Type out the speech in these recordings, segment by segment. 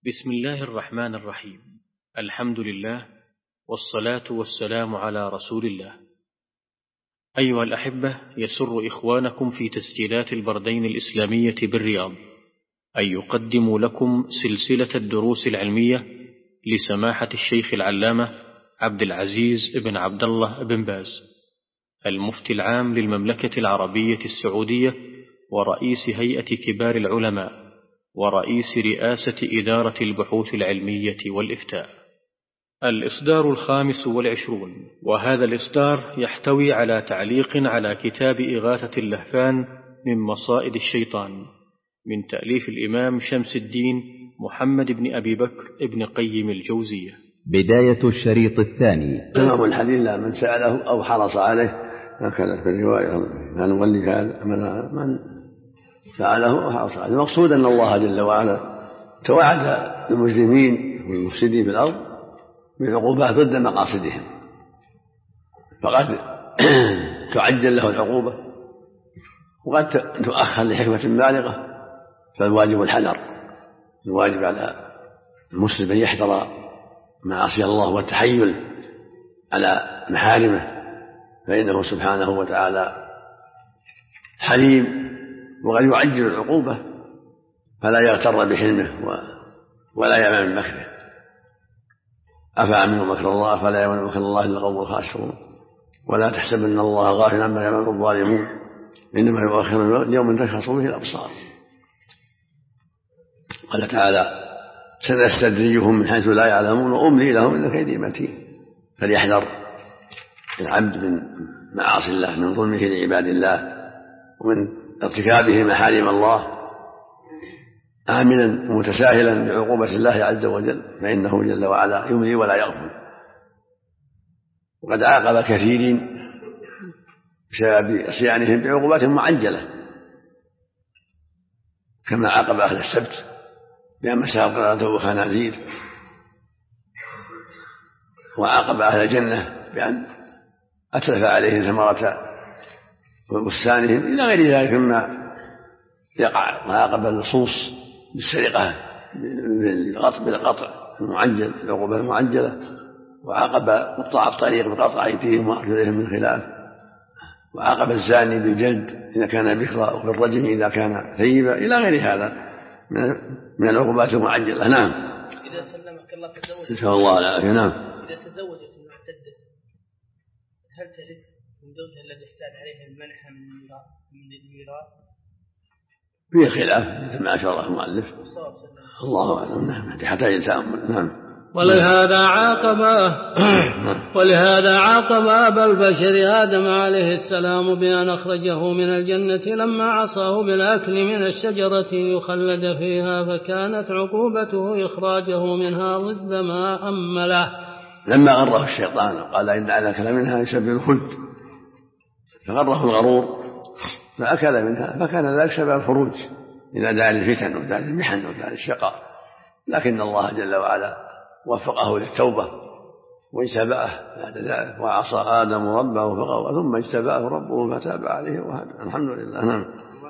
بسم الله الرحمن الرحيم. الحمد لله والصلاة والسلام على رسول الله. أيها الأحبة، يسر إخوانكم في تسجيلات البردين الإسلامية بالرياض أن يقدموا لكم سلسلة الدروس العلمية لسماحة الشيخ العلامة عبد العزيز بن عبد الله بن باز، المفتي العام للمملكة العربية السعودية ورئيس هيئة كبار العلماء ورئيس رئاسة إدارة البحوث العلمية والإفتاء. الإصدار 25، وهذا الإصدار يحتوي على تعليق على كتاب إغاثة اللهفان من مصائد الشيطان من تأليف الإمام شمس الدين محمد بن أبي بكر ابن قيم الجوزية. بداية الشريط الثاني. تمام الحديث: لا من سأله أو حرص عليه، هكذا في الرواية: لا نولي هذا من سأله أو حرص عليه. المقصود أن الله جل وعلا توعد المجرمين والمفسدين في الأرض بالعقوبات ضد مقاصدهم، فقد تعجل له العقوبة وقد تؤخر لحكمة بالغة، فالواجب الحذر. الواجب على المسلم أن يحذر معاصي الله والتحيل على محارمه، فإنه سبحانه وتعالى حليم وقد يعجل العقوبة، فلا يغتر بحلمه ولا يأمن من مكره. أفأمنوا مكر الله فلا يأمن مكر الله إلا القوم الخاسرون. ولا تحسبن الله غافلا عما يعمل الظالمون، إنما يؤخرهم ليوم تشخص فيه الأبصار. قال تعالى: سنستدرجهم من حيث لا يعلمون وأملي لهم إن كيدي متين. فليحذر العبد من معاصي الله، من ظلمه لعباد الله ومن ارتكابه محارم الله، آمنا ومتساهلا بعقوبة الله عز وجل، فإنه جل وعلا يملي ولا يغفل. وقد عاقب كثيرين بسبب عصيانهم بعقوبات معجلة، كما عاقب أهل السبت بأن مسخوا قردة وخنازير، وعاقب أهل الجنة بأن أتلف عليهم ثمرة بستانهم إلى غير ذلك مما يقع. وعاقب اللصوص بالسرقة بالقطع المعجل، العقوبة المعجلة. وعاقب قطاع الطريق بقطع أيديهم وأرجلهم من خلاف. وعاقب الزاني بالجلد إذا كان بكرا، وبالرجم إذا كان ثيبا، إلى غير هذا من العقوبات المعجلة. نعم. إذا سلمك الله تزوج، نسأل الله العافية. نعم. إذا تزوجت المعتدة هل ترث من زوجها الذي احتاج عليها المنح من الميراث؟ فيه خلاف مثل ما أشار المؤلف، الله أعلم. نعم، حتى يتأمل. نعم. ولهذا عاقب أبا البشر آدم عليه السلام بأن أخرجه من الجنة لما عصاه بالأكل من الشجرة يخلد فيها، فكانت عقوبته إخراجه منها ضد ما أمله. لما غره الشيطان قال: إن على كلام منها يسبب الخلد، فغره الغرور فأكل منها، فكان ذلك سبب الخروج إلى دار الفتن ودار المحن ودار الشقاء. لكن الله جل وعلا وفقه للتوبة واجتباه بعد ذلك، وعصى آدم ربه فغوى ثم اجتباه ربه فتاب عليه وهدى. الحمد لله. نعم.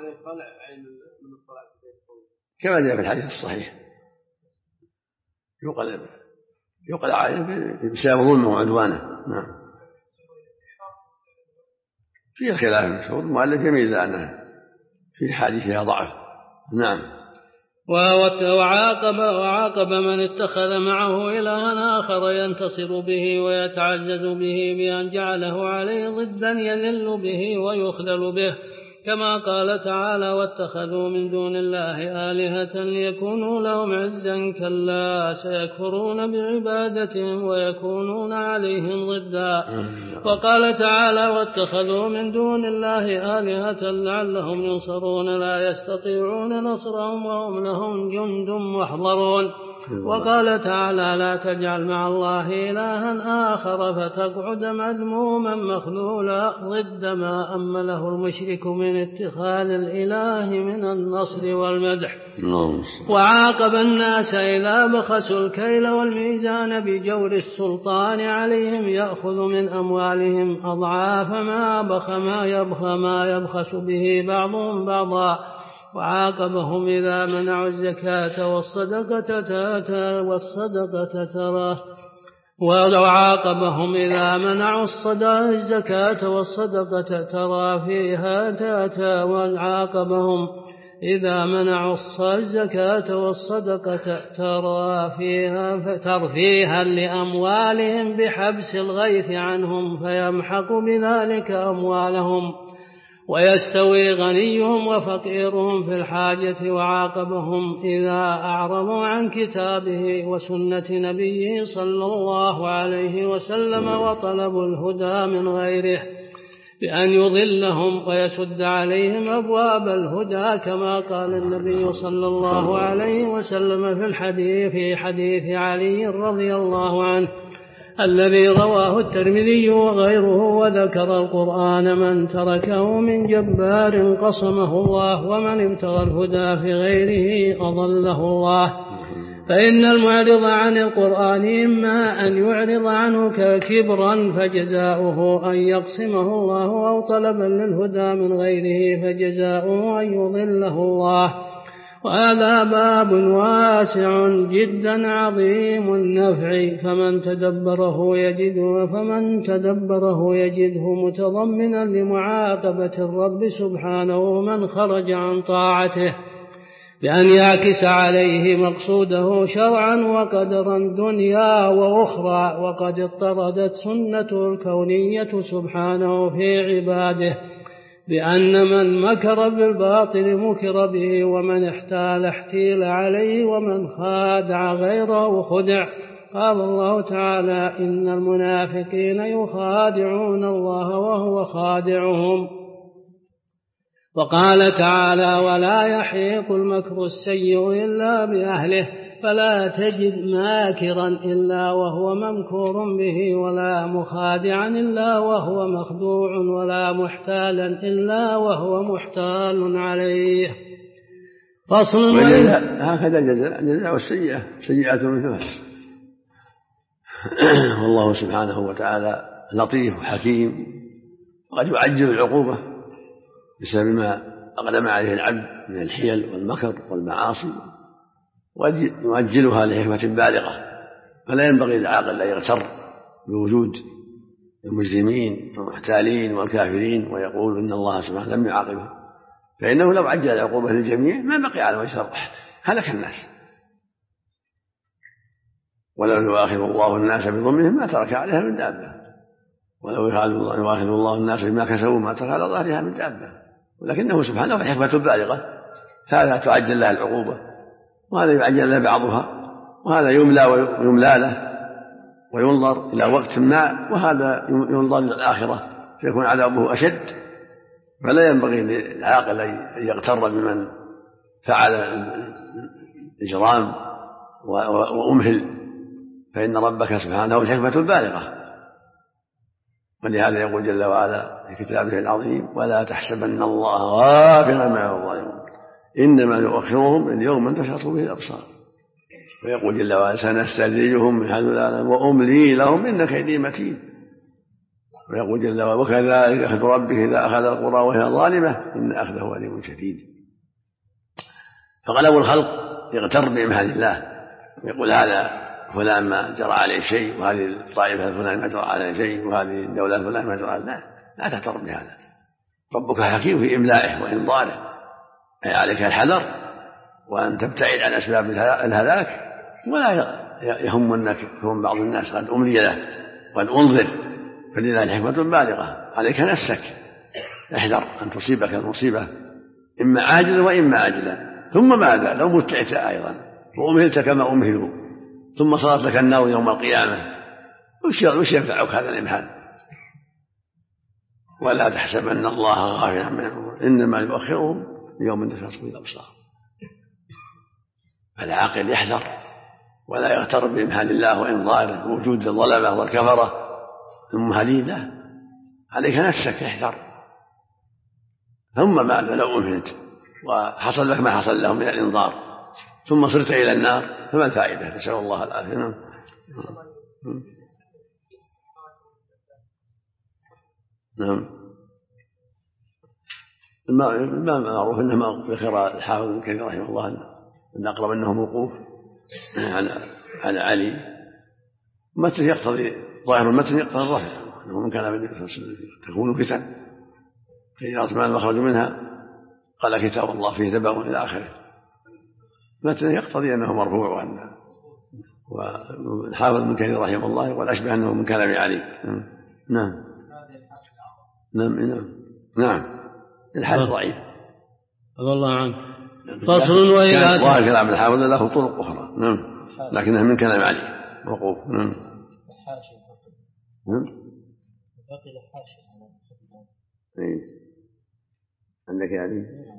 كما جاء في الحديث الصحيح: يقلع عليه بسبب ظلمه وعدوانه. نعم. فيه خلاف المشهور، المؤلف يميز عنه في حديثها ضعف. نعم. وعاقب من اتخذ معه إلها آخر ينتصر به ويتعزز به بأن جعله عليه ضدا يذل به ويخذل به، كما قال تعالى: واتخذوا من دون الله آلهة ليكونوا لهم عزا، كلا سيكفرون بعبادتهم ويكونون عليهم ضدا. وقال تعالى: واتخذوا من دون الله آلهة لعلهم ينصرون، لا يستطيعون نصرهم وهم لهم جند محضرون. وقال تعالى: لا تجعل مع الله إلها آخر فتقعد مذموما مخذولا، ضد ما أمله المشرك من اتخاذ الإله من النصر والمدح. وعاقب الناس إذا بخسوا الكيل والميزان بجور السلطان عليهم، يأخذ من أموالهم أضعاف ما يبخس به بعضهم بعضا، وعاقبهم إذا منعوا الزكاة وعاقبهم إذا منعوا الزكاة والصدقة ترى فيها تاتا وعاقبهم إذا منعوا الزكاة والصدقة ترفيها لأموالهم بحبس الغيث عنهم فيمحق بذلك أموالهم ويستوي غنيهم وفقيرهم في الحاجة. وعاقبهم إذا أعرضوا عن كتابه وسنة نبيه صلى الله عليه وسلم وطلبوا الهدى من غيره بأن يضلهم ويسد عليهم أبواب الهدى كما قال النبي صلى الله عليه وسلم في حديث علي رضي الله عنه الذي رواه الترمذي وغيره وذكر القرآن من تركه من جبار قصمه الله ومن ابتغى الهدى في غيره أضله الله. فإن المعرض عن القرآن إما أن يعرض عنه كبرا فجزاؤه أن يقسمه الله أو طلبا للهدى من غيره فجزاؤه أن يضله الله. وهذا باب واسع جدا عظيم النفع فمن تدبره يجده متضمنا لمعاقبة الرب سبحانه من خرج عن طاعته بأن يعكس عليه مقصوده شرعا وقدرا دنيا وأخرى. وقد اضطردت سنته الكونية سبحانه في عباده بأن من مكر بالباطل مكر به ومن احتيل عليه ومن خادع غيره خدع. قال الله تعالى إن المنافقين يخادعون الله وهو خادعهم. وقال تعالى ولا يحيق المكر السيء إلا بأهله فلا تجد ماكرا إلا وهو ممكور به ولا مخادعا إلا وهو مخدوع ولا محتالا إلا وهو محتال عليه. فصل هكذا الجزاء والسيئة سيئات مثلها. والله سبحانه وتعالى لطيف وحكيم وقد يعجل العقوبة بسبب ما أقدم عليه العبد من الحيل والمكر والمعاصي ويؤجلها لحكمة بالغة. فلا ينبغي للعاقل أن يغتر بوجود المجرمين والمحتالين والكافرين ويقول إن الله سبحانه لم يعاقبه، فإنه لو عجل العقوبة للجميع ما بقي على وجه الأرض هلك الناس. ولو يؤاخذ الله الناس بظلمهم ما ترك عليها من دابة، ولو يؤاخذ الله الناس بما كسبوا ما ترك على ظهرها من دابة، ولكنه سبحانه الحكمة بالغة، هذا تعجل لها العقوبة وهذا يعجل له بعضها، وهذا يملى ويملى له وينظر إلى وقت ما، وهذا ينظر إلى الآخرة فيكون عذابه أشد. فلا ينبغي للعاقل أن يغتر بمن فعل الإجرام وأمهل، فإن ربك سبحانه الحكمة البالغة. ولهذا يقول جل وعلا في كتابه العظيم ولا تحسبن الله غافلا عما يعمل الظالمون إنما يؤخرهم ليوم تشخص به الأبصار. ويقول جل وعلا سنستدرجهم من حيث لا يعلمون وأملي لهم إن كيدي متين. ويقول جل وعلا وكذلك أخذ ربك إذا أخذ القرى وهي ظالمة إن أخذه أليم شديد. فغلب الخلق يغتر بإمهال الله ويقول هذا فلان ما جرى عليه شيء، وهذه الطائفة فلان ما جرى عليه شيء، وهذه الدولة فلان ما جرى عليه. لا تغتر بهذا، ربك حكيم في إملائه وإنظاره، أي عليك الحذر وأن تبتعد عن أسباب الهلاك، ولا يهم أنك يكون بعض الناس قد أملي له وقد أنظر، فلله الحكمة بالغة. عليك نفسك احذر أن تصيبك المصيبة إما عاجلا وإما عاجلا، ثم ماذا لو متعت أيضا وأمهلت كما أمهلوا ثم صارت لك النار يوم القيامة، وش ينفعك هذا الإمهال؟ ولا تحسبن الله غافلا عما يعملون إنما يؤخرهم ليوم تشخص به الأبصار. فالعاقل يحذر ولا يغتر بإمهال الله وإنظاره ووجود الظلمة والكفرة الممهلين له. عليك نفسك احذر، ثم ماذا لو أمهلت وحصل لك ما حصل لهم من الإنظار ثم صرت إلى النار فما الفائدة؟ نسأل الله العافية. نعم. ما معروف أنه ذكر الحافظ ابن كثير رحمه الله أن أقرب أنه موقوف على علي. المتن يقتضي ظاهر المتن يقتضي الرفع أنه من كان بالنبي صلى الله عليه وسلم تكون فتن فإذا عثمان المخرج منها قال كتاب الله فيه نبأ إلى آخره. المتن يقتضي أنه مرفوع والحافظ ابن كثير رحمه الله يقول أشبه أنه من كلام علي. نعم الحديث ضعيف الله عنك. فصل وإذا ظاهر كلام الحافظ له طرق أخرى لكنها من كلام علي موقوف. عندك يعني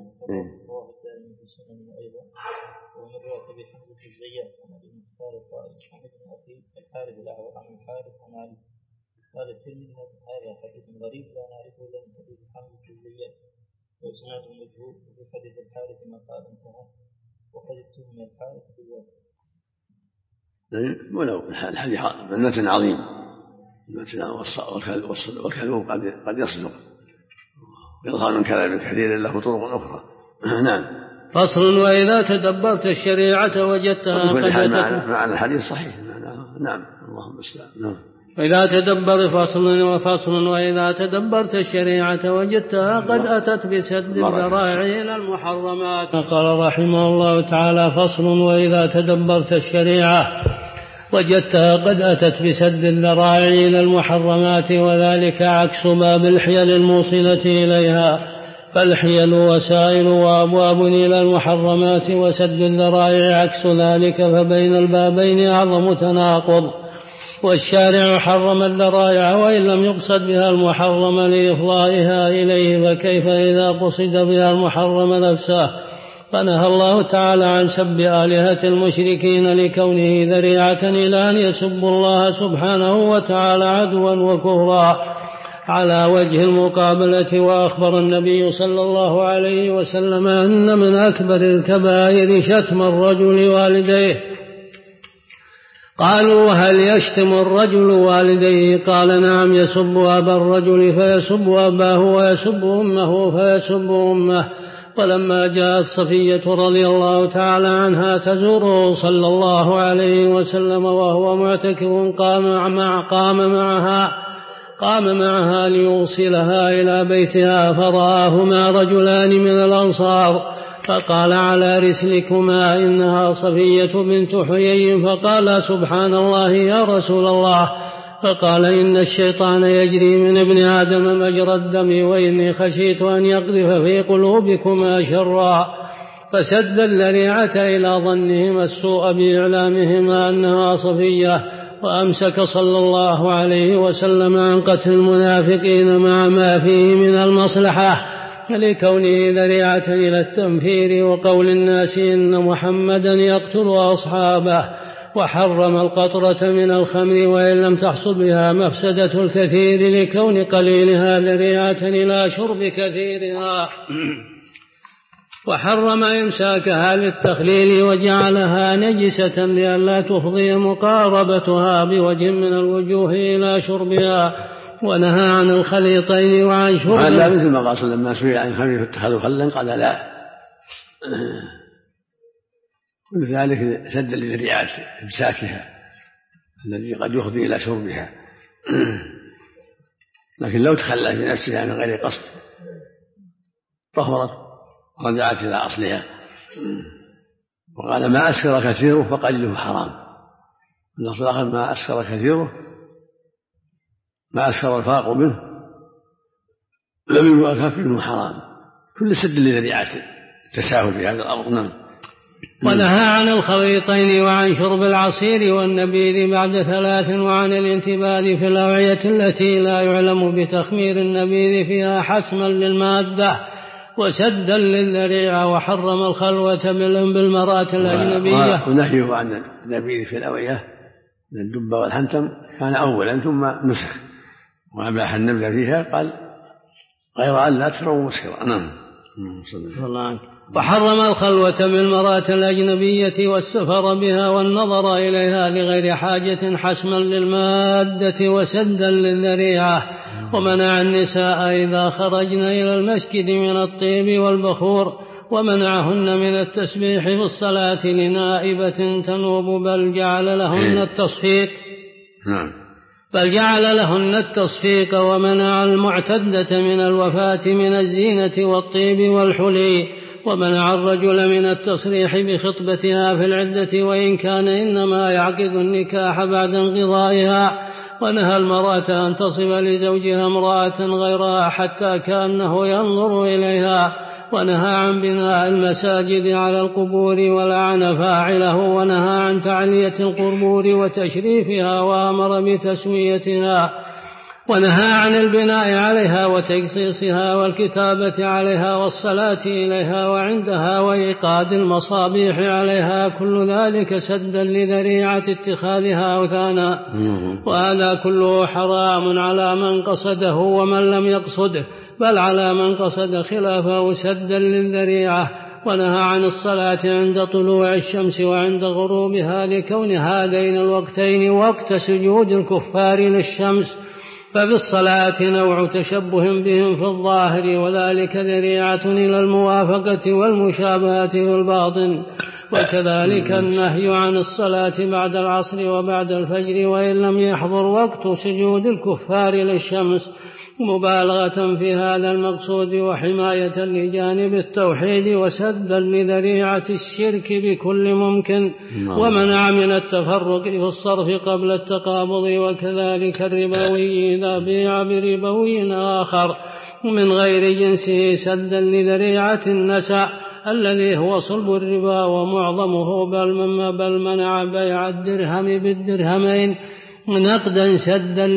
ومن رواية أبي حمزة الزيات عن أبي مختار قال محمد بن أخي الحارث الأعور عن الحارث عن علي قال الترمذي هذا حديث غريب لا نعرفه إلا من حديث حمزة الزيات وإسناده مجهول وفي حديث الحارث ما قال انتهى وقد اتهم الحارث بالوقت. ولو الحديث المتن عظيم والكذوب قد يصدق يظهر من كلام كثير له طرق أخرى. نعم. فصل وإذا تدبرت الشريعة وجدتها قد معنى الحديث صحيح. نعم اللهم استعان. وإذا تدبرت الشريعة وجدتها قد أتت بسد الذرائع إلى المحرمات. قال رحمه الله تعالى فصل وإذا تدبرت الشريعة وجدتها قد أتت بسد الذرائع إلى المحرمات وذلك عكس باب الحيل الموصلة إليها فالحيل وسائل وأبواب إلى المحرمات وسد الذرائع عكس ذلك فبين البابين أعظم تناقض. والشارع حرم الذرائع وإن لم يقصد بها المحرم لإفضائها إليه فكيف إذا قصد بها المحرم نفسه. فنهى الله تعالى عن سب آلهة المشركين لكونه ذريعة إلى أن يسبوا الله سبحانه وتعالى عدوا وكفرا على وجه المقابلة. وأخبر النبي صلى الله عليه وسلم أن من أكبر الكبائر شتم الرجل والديه. قالوا هل يشتم الرجل والديه؟ قال نعم يسب أبا الرجل فيسب أباه ويسب أمه فيسب أمه. ولما جاءت صفية رضي الله تعالى عنها تزوره صلى الله عليه وسلم وهو معتكف قام معها ليوصلها إلى بيتها فرآهما رجلان من الأنصار فقال على رسلكما إنها صفية بنت حيي فقال سبحان الله يا رسول الله. فقال إن الشيطان يجري من ابن آدم مجرى الدم وإني خشيت أن يقذف في قلوبكما شرا. فسد الذريعة إلى ظنهما السوء بإعلامهما أنها صفية وأمسك صلى الله عليه وسلم عن قتل المنافقين مع ما فيه من المصلحة لكونه ذريعة إلى التنفير وقول الناس إن محمدا يقتل أصحابه. وحرم القطرة من الخمر وإن لم تحصل بها مفسدة الكثير لكون قليلها ذريعة إلى شرب كثيرها. وحرم إمساكها للتخليل وجعلها نجسة لئلا تفضي مقاربتها بوجه من الوجوه إلى شربها. ونهى عن الخليطين وعن شرب هذا مثل ما قال لما سئل عن الخمر فاتخذوا خلا قال لا. ولذلك سد لذريعة إمساكها الذي قد يفضي إلى شربها. لكن لو تخلى بنفسها من غير قصد طهرت رجعت إلى أصلها. وقال ما أسكر كثيره فقليله حرام. النص الآخر ما أسكر كثيره ما أسكر الفاق منه لم يؤكف منه حرام. كل سد لذريعة التساهل في هذا الأمر. ونهى عن الخليطين وعن شرب العصير والنبيذ بعد 3 وعن الانتباه في الأوعية التي لا يعلم بتخمير النبيذ فيها حسما للمادة وسدا للذريعة. وحرم الخلوة بالمرأة الأجنبية. ونهيه عن النبيذ في الأوعية من الدب والحنتم كان أولا ثم نسخ وأباح النبذ فيها قال غير أن لا تشربوا مسكرا. نعم. وحرم الخلوة بالمرأة الأجنبية والسفر بها والنظر إليها لغير حاجة حسما للمادة وسدا للذريعة. ومنع النساء إذا خرجن إلى المسجد من الطيب والبخور، ومنعهن من التسبيح في الصلاة لنائبة تنوب، بل جعل لهن التصفيق ومنع المعتدة من الوفاة من الزينة والطيب والحلي، ومنع الرجل من التصريح بخطبتها في العدة وإن كان إنما يعقد النكاح بعد انقضائها، ونهى المرأة أن تصف لزوجها امرأة غيرها حتى كأنه ينظر إليها، ونهى عن بناء المساجد على القبور ولعن فاعله، ونهى عن تعلية القبور وتشريفها وأمر بتسويتها، ونهى عن البناء عليها وتجصيصها والكتابة عليها والصلاة إليها وعندها وإيقاد المصابيح عليها، كل ذلك سدا لذريعة اتخاذها أوثانا، وهذا كله حرام على من قصده ومن لم يقصده، بل على من قصد خلافه سدا للذريعة. ونهى عن الصلاة عند طلوع الشمس وعند غروبها، لكون هذين الوقتين وقت سجود الكفار للشمس، ففي الصلاة نوع تشبه بهم في الظاهر، وذلك ذريعة إلى الموافقة والمشابهة في الباطن. وكذلك النهي عن الصلاة بعد العصر وبعد الفجر وإن لم يحضر وقت سجود الكفار للشمس، مبالغة في هذا المقصود وحماية لجانب التوحيد وسدا لذريعة الشرك بكل ممكن. ومنع من التفرق في الصرف قبل التقابض، وكذلك الربوي إذا بيع بربوي آخر من غير جنسه سدا لذريعة النساء الذي هو صلب الربا ومعظمه، بل منع بيع الدرهم بالدرهمين نقدا سدا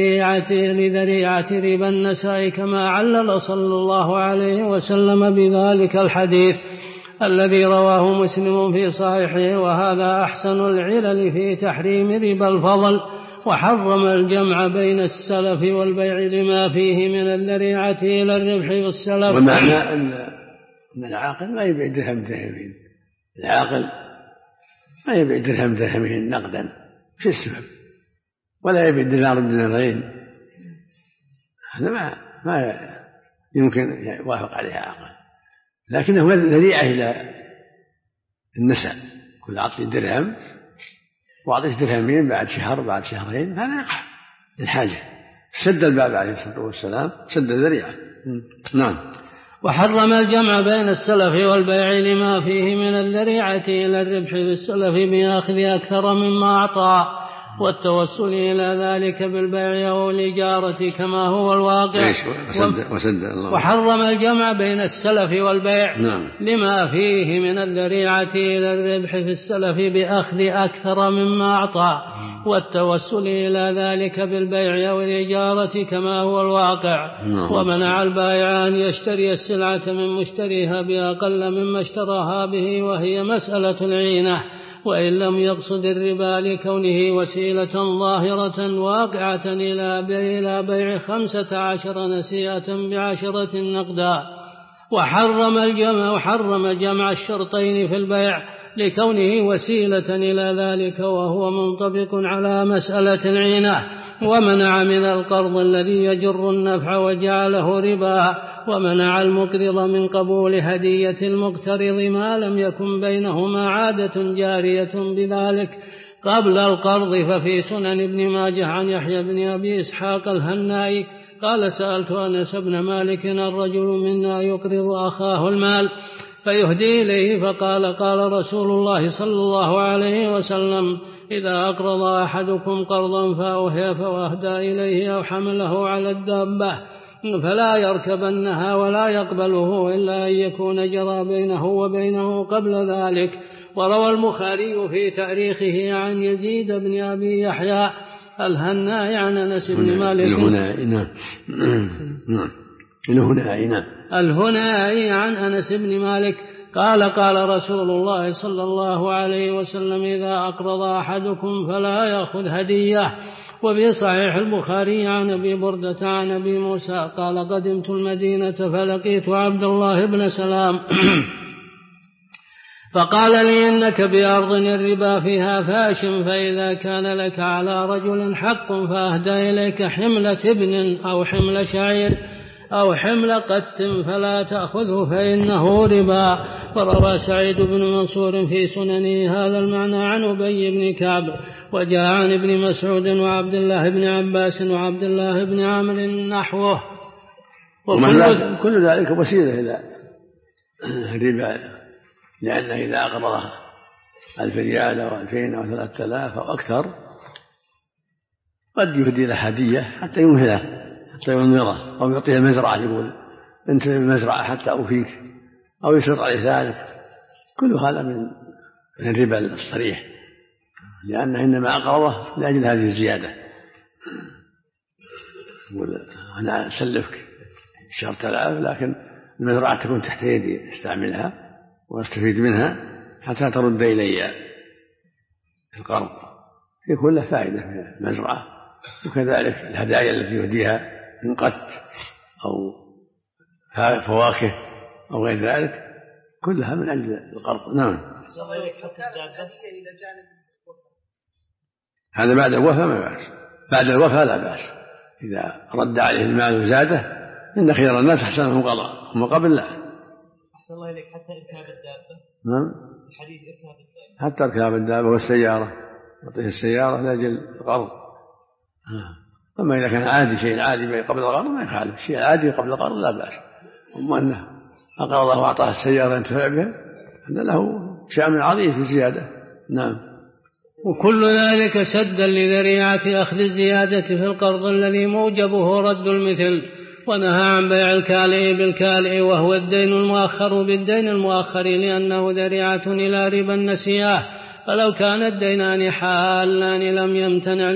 لذريعة ربا النساء، كما علل صلى الله عليه وسلم بذلك الحديث الذي رواه مسلم في صحيحه. وهذا أحسن العلل في تحريم ربا الفضل، وحرم الجمع بين السلف والبيع لما فيه من الذريعة إلى الربح والسلف. ومعنى أن العاقل ما يبيع درهم درهمين، العاقل ما يبيع درهم درهمين نقدا في السبب، ولا يبيع دينار بدينارين، هذا ما يمكن يوافق عليها عقل، لكنه ذريعة إلى النساء، كل عطي درهم وأعطيه درهمين بعد شهر بعد شهرين، هذا يقع الحاجة. سد الباب عليه الصلاة والسلام، سد الذريعة. نعم. وحرم الجمع بين السلف والبيع لما فيه من الذريعة إلى الربح بالسلف بأخذ أكثر مما أعطى، والتوسل إلى ذلك بالبيع أو الإجارة كما هو الواقع. وحرم الجمع بين السلف والبيع لما فيه من الذريعة إلى الربح في السلف بأخذ أكثر مما أعطى، والتوسل إلى ذلك بالبيع أو الإجارة كما هو الواقع. ومنع البائع أن يشتري السلعة من مشتريها بأقل مما اشتراها به، وهي مسألة العينة، وإن لم يقصد الربا لكونه وسيلة ظاهرة واقعة إلى بيع 15 نسيئة ب10 نقدا. وحرم جمع الشرطين في البيع لكونه وسيلة إلى ذلك، وهو منطبق على مسألة العينة. ومنع من القرض الذي يجر النفع وجعله ربا، ومنع المقرض من قبول هدية المقترض ما لم يكن بينهما عادة جارية بذلك قبل القرض. ففي سنن ابن ماجه عن يحيى بن أبي إسحاق الهنائي قال: سألت أنس بن مالك: الرجل منا يقرض أخاه المال فيهدي إليه، فقال: قال رسول الله صلى الله عليه وسلم: إذا أقرض أحدكم قرضا فأهدى إليه أو حمله على الدابة فلا يركبنها ولا يقبله إلا أن يكون جرى بينه وبينه قبل ذلك. وروى البخاري في تاريخه عن يزيد بن أبي يحيى الهنائي عن أنس بن مالك الهنائي عن أنس بن مالك قال: قال رسول الله صلى الله عليه وسلم: إذا أقرض أحدكم فلا يأخذ هدية. وفي صحيح البخاري عن أبي بردة عن أبي موسى قال: قدمت المدينة فلقيت عبد الله بن سلام فقال لي إنك بأرض الربا فيها فاش، فإذا كان لك على رجل حق فأهدى إليك حملة ابن أو حمل شعير أو حمل قت فلا تأخذه فإنه ربا. وروى سعيد بن منصور في سننه هذا المعنى عن أبي بن كعب، وجاء عن ابن مسعود وعبد الله بن عباس وعبد الله بن عامر نحوه. كل ذلك وسيلة إلى الربا، لأنه إذا أقرض 1000 ريال أو 2000 أو 3000 أو أكثر قد يهدي له هدية حتى يمهله حتى ينظره، أو يعطيه مزرعة يقول أنت المزرعة حتى أوفيك، أو يشرط عليه ذلك. كل هذا من الربا الصريح، لأنه إنما أقرضه لأجل هذه الزيادة. يقول أنا أسلفك 10,000 لكن المزرعة تكون تحت يدي استعملها واستفيد منها حتى ترد إلي القرض، يكون له فائدة في المزرعة. وكذلك الهدايا التي يهديها من قت أو فواكه أو غير ذلك كلها من أجل القرض. نعم. هذا بعد الوفاء ما بأس، بعد الوفاء لا بأس. إذا رد عليه المال وزاده إن خير الناس أحسنهم قضاء، هم قبل لا. أحسن الله إليك حتى إركاب الدابة. نعم. الحديث إركاب الدابة. حتى إركاب الدابة والسيارة، يعطيه السيارة لأجل القرض. أما إذا كان عادي شيء عادي قبل القرض ما يخالف، شيء عادي قبل القرض لا بأس. أما أنه أقرضه وأعطاه السيارة ينتفع بها هذا له شأن عظيم في زيادة. نعم. وكل ذلك سدا لذريعة أخذ الزيادة في القرض الذي موجبه رد المثل. ونهى عن بيع الكالئ بالكالئ وهو الدين المؤخر بالدين المؤخر، لأنه ذريعة إلى ربا النسيئة. فلو كان الدينان حالان لم يمتنع،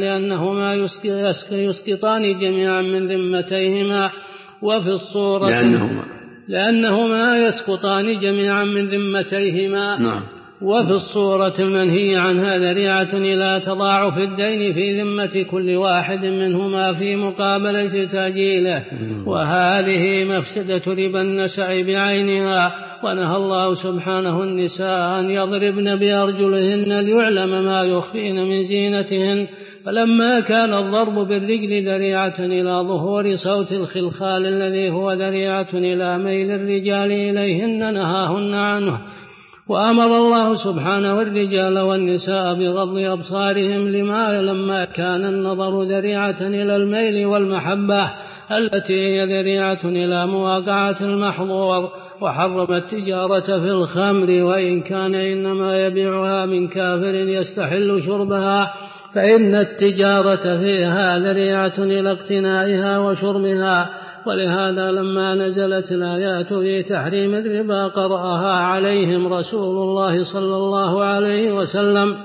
لأنهما جميعا من ذمتيهما، وفي الصورة لأنهما يسقطان جميعا من ذمتيهما. نعم. وفي الصورة المنهي عنها ذريعة إلى تضاعف الدين في ذمة كل واحد منهما في مقابلة تأجيله، وهذه مفسدة ربا النسع بعينها. ونهى الله سبحانه النساء أن يضربن بأرجلهن ليعلم ما يخفين من زينتهن، فلما كان الضرب بالرجل ذريعة إلى ظهور صوت الخلخال الذي هو ذريعة إلى ميل الرجال إليهن نهاهن عنه. وأمر الله سبحانه الرجال والنساء بغض أبصارهم لما كان النظر ذريعة إلى الميل والمحبة التي هي ذريعة إلى مواقعة المحظور. وحرم التجارة في الخمر، وإن كان إنما يبيعها من كافر يستحل شربها، فإن التجارة فيها ذريعة إلى اقتنائها وشربها. ولهذا لما نزلت الآيات في تحريم الربا قرأها عليهم رسول الله صلى الله عليه وسلم،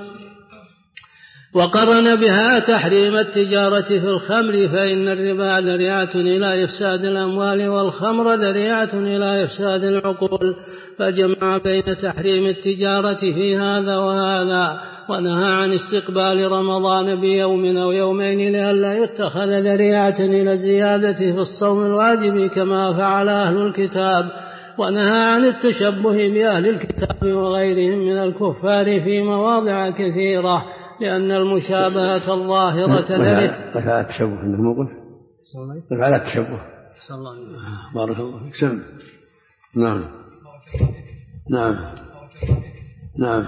وقرن بها تحريم التجارة في الخمر، فإن الربا ذريعة إلى إفساد الأموال، والخمر ذريعة إلى إفساد العقول، فجمع بين تحريم التجارة في هذا وهذا. ونهى عن استقبال رمضان بيوم أو يومين لئلا يتخذ ذريعة إلى الزيادة في الصوم الواجب كما فعل أهل الكتاب. ونهى عن التشبه بأهل الكتاب وغيرهم من الكفار في مواضع كثيرة، لأن المشابهة الظاهرة على التشبه عندهم موقف على التشبه. بارك الله فيك. سم. نعم نعم نعم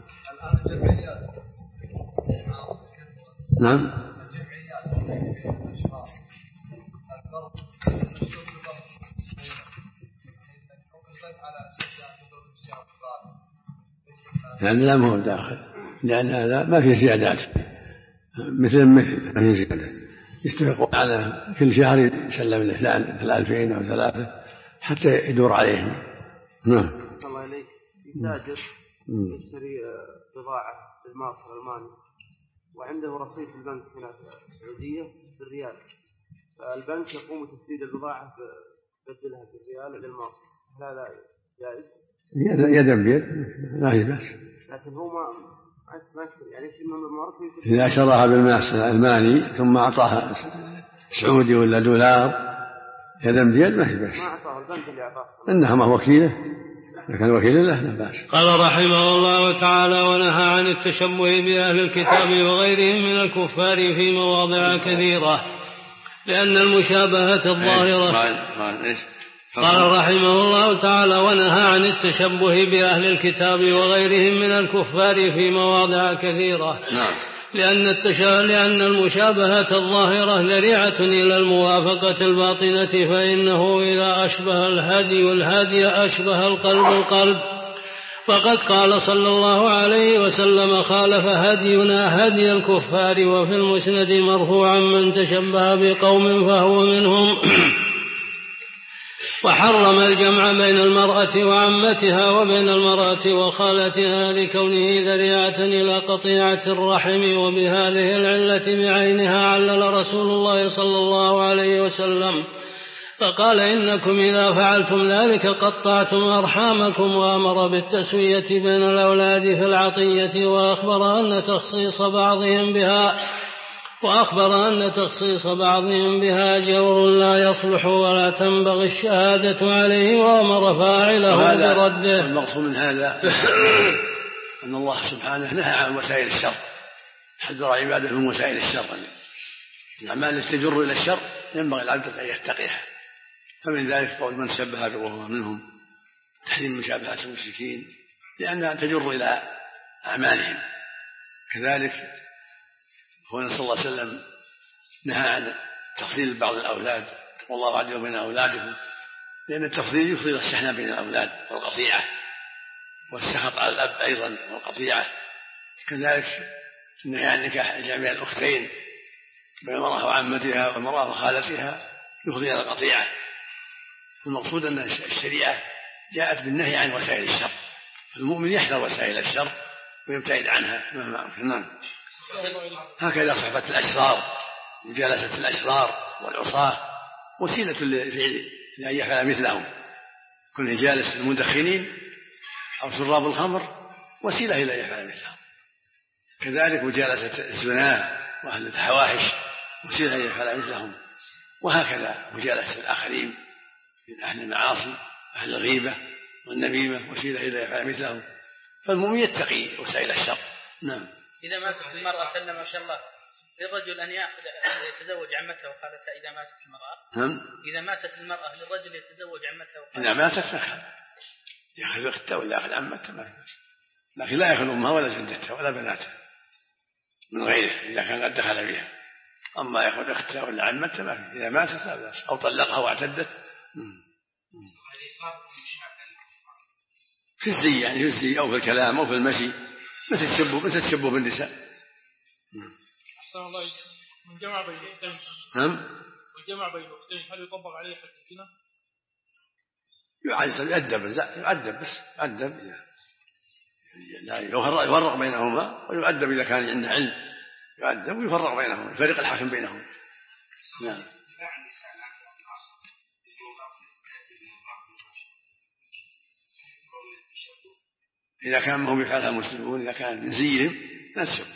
نعم. يعني لا هو داخل، لأن هذا ما فيه زيادات مثل ما فيه زيادة. يستحقون على كل شهر يسلم لفلان 2000 أو 3 حتى يدور عليهم. نعم. الله عليك. تاجر يشتري بضاعة بالمارك الألماني وعنده رصيد في البنك هنا في السعودية بالريال، فالبنك يقوم بتسديد البضاعة بدلها بالريال للمارك، هذا جائز؟ يدا بيد لا هي بأس، لكن هو ما يشتري يعني شيء من المارك. إذا شراها بالماس الألماني ثم أعطاها سعودي ولا دولار يدا بيد ما هي بأس، ما أعطاه البنك اللي أعطاه، إنها ما وكيله إذا كان وكيلا له لا بأس. قال رحمه الله تعالى: ونهى عن التشبه بأهل الكتاب وغيرهم من الكفار في مواضع كثيرة لأن المشابهة الظاهرة. قال رحمه الله تعالى: ونهى عن التشبه بأهل الكتاب وغيرهم من الكفار في مواضع كثيرة لأن المشابهة الظاهرة ذريعة إلى الموافقة الباطنة، فإنه إذا أشبه الهادي أشبه القلب. فقد قال صلى الله عليه وسلم: خالف هدينا هدي الكفار. وفي المسند مرفوعا: من تشبه بقوم فهو منهم. وحرم الجمع بين المرأة وعمتها وبين المرأة وخالتها لكونه ذريعة إلى قطيعة الرحم. وبهذه العلة بعينها علل رسول الله صلى الله عليه وسلم فقال: إنكم إذا فعلتم ذلك قطعتم أرحامكم. وأمر بالتسوية بين الأولاد في العطية، وأخبر أن تخصيص بعضهم بها جور لا يصلح ولا تنبغي الشهادة عليه، وأمر فاعله برده. المقصود من هذا أن الله سبحانه نهى عن وسائل الشر، حذر عباده من وسائل الشر. الأعمال التي تجر إلى الشر ينبغي العبد أن يتقيها، فمن ذلك قول من شبه وهو منهم، تحريم مشابهة المشركين لأنها تجر إلى أعمالهم. كذلك هو صلى الله عليه وسلم نهى عن تفضيل بعض الأولاد، والله عدل بين أولادكم، لأن التفضيل يفضل الشحنة بين الأولاد والقطيعة، والسخط على الأب أيضا والقطيعة. كذلك النهي عن نكاح جميع الأختين بين المرأة وعمتها والمرأة وخالتها يفضي إلى القطيعة. المقصود أن الشريعة جاءت بالنهي عن وسائل الشر، فالمؤمن يحذر وسائل الشر ويبتعد عنها مهما أمكن. هكذا صحبة الأشرار وجلسة الأشرار والعصاة وسيلة لفعل لأن يفعل مثلهم. كل جالس المدخنين أو شراب الخمر وسيلة إلى يفعل مثلهم. كذلك مجالسة الزنا وأهل الفواحش وسيلة إلى يفعل مثلهم. وهكذا مجالسة الآخرين من أهل المعاصي أهل الغيبة والنميمة وسيلة إلى يفعل مثلهم. فالمؤمن يتقي وسائل الشر. نعم. إذا ماتت المرأة سلم ما شاء الله للرجل أن يتزوج عمته وخالته إذا ماتت المرأة. إذا ماتت المرأة للرجل يتزوج عمته وخالته. إذا ماتت فخذ يأخذ أخته ولا يأخذ عمته ما فيه، لكن لا يأخذ أمها ولا جدتها ولا بناتها من غيره إذا كان قد دخل بها. أما يأخذ أختها ولا عمته ما فيه، إذا ماتت لا بأس، أو طلقها واعتدت. في الزي يعني في الزي أو في الكلام أو في المشي مثل تشبه بالنساء. أحسن الله إليك. من جمع بين الأختين. والجمع بين الأختين هل يطبق عليه حد الزنا؟ يؤدب بس يؤدب لا يفرق بينهما، ويؤدب إذا كان عنده علم يؤدب ويفرق بينهما، يفرق الحاكم بينهم. نعم. إذا كان ما هو بيفعلها المسلمون، إذا كان من زيهم لا تشبه.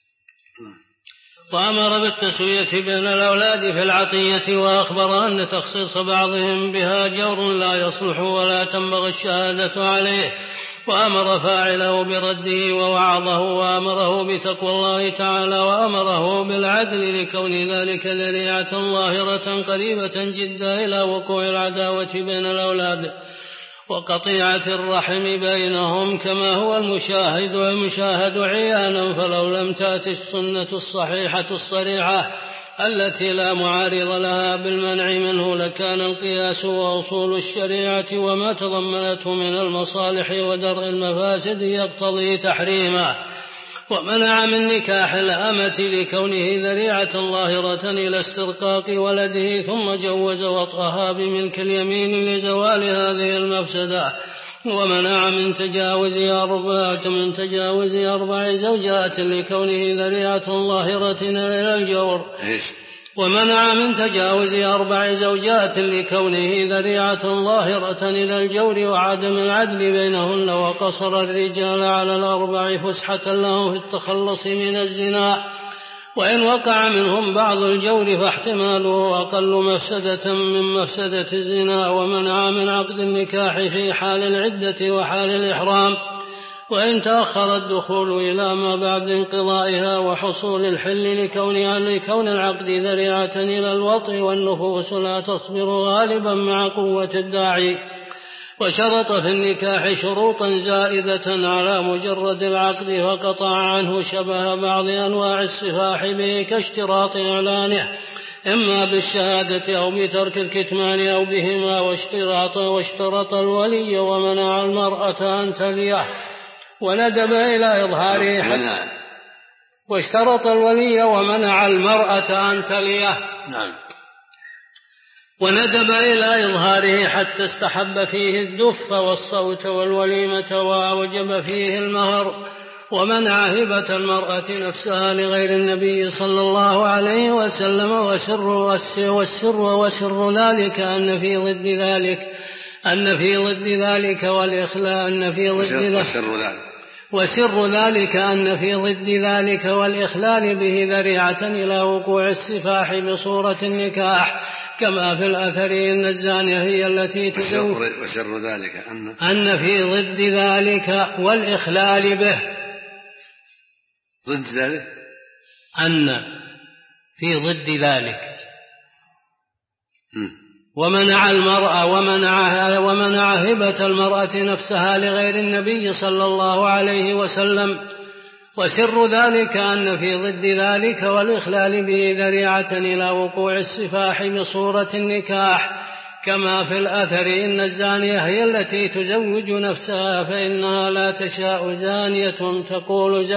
وأمر بالتسوية بين الأولاد في العطية، وأخبر أن تخصيص بعضهم بها جور لا يصلح ولا تنبغي الشهادة عليه، وأمر فاعله برده ووعظه، وأمره بتقوى الله تعالى، وأمره بالعدل لكون ذلك ذريعة ظاهرة قريبة جدا إلى وقوع العداوة بين الأولاد وقطيعة الرحم بينهم، كما هو المشاهد عيانا. فلو لم تأت السنة الصحيحة الصريحة التي لا معارض لها بالمنع منه لكان القياس وأصول الشريعة وما تضمنته من المصالح ودرء المفاسد يقتضي تحريمه. ومنع من نكاح الأمة لكونه ذريعة ظاهرة إلى استرقاق ولده، ثم جوز وطئها بملك اليمين لزوال هذه المفسدة. ومنع من تجاوز 4 زوجات لكونه ذريعة ظاهرة إلى الجور. ومنع من تجاوز 4 زوجات لكونه ذريعة ظاهرة إلى الجور وعدم العدل بينهن، وقصر الرجال على 4 فسحة لهم في التخلص من الزنا. وإن وقع منهم بعض الجور فاحتماله أقل مفسدة من مفسدة الزنا، ومنع من عقد النكاح في حال العدة وحال الإحرام. وإن تأخر الدخول إلى ما بعد انقضائها وحصول الحل لكون العقد ذريعة إلى الوطء، والنفوس لا تصبر غالبا مع قوة الداعي، وشرط في النكاح شروطا زائدة على مجرد العقد، فقطع عنه شبه بعض أنواع السفاح به كاشتراط إعلانه إما بالشهادة أو بترك الكتمان أو بهما، واشترط الولي ومنع المرأة أن تليه وندب إلى إظهاره واشترط الولي ومنع المرأة أن تليه وندب إلى إظهاره حتى استحب فيه الدف والصوت والوليمة وأوجب فيه المهر، ومنع هبة المرأة نفسها لغير النبي صلى الله عليه وسلم. وسر ذلك أن في ضد ذلك والإخلال به ذريعة إلى وقوع السفاح بصورة النكاح، كما في الأثر إن الزانية هي التي تزوج. وسر ذلك أن في ضد ذلك والإخلال به ضد ذلك أن في ضد ذلك ومنع المرأة ومنع هبة المرأة نفسها لغير النبي صلى الله عليه وسلم. وسر ذلك أن في ضد ذلك والإخلال به ذريعة إلى وقوع السفاح بصورة النكاح، كما في الأثر إن الزانية هي التي تزوج نفسها، فإنها لا تشاء زانية تقول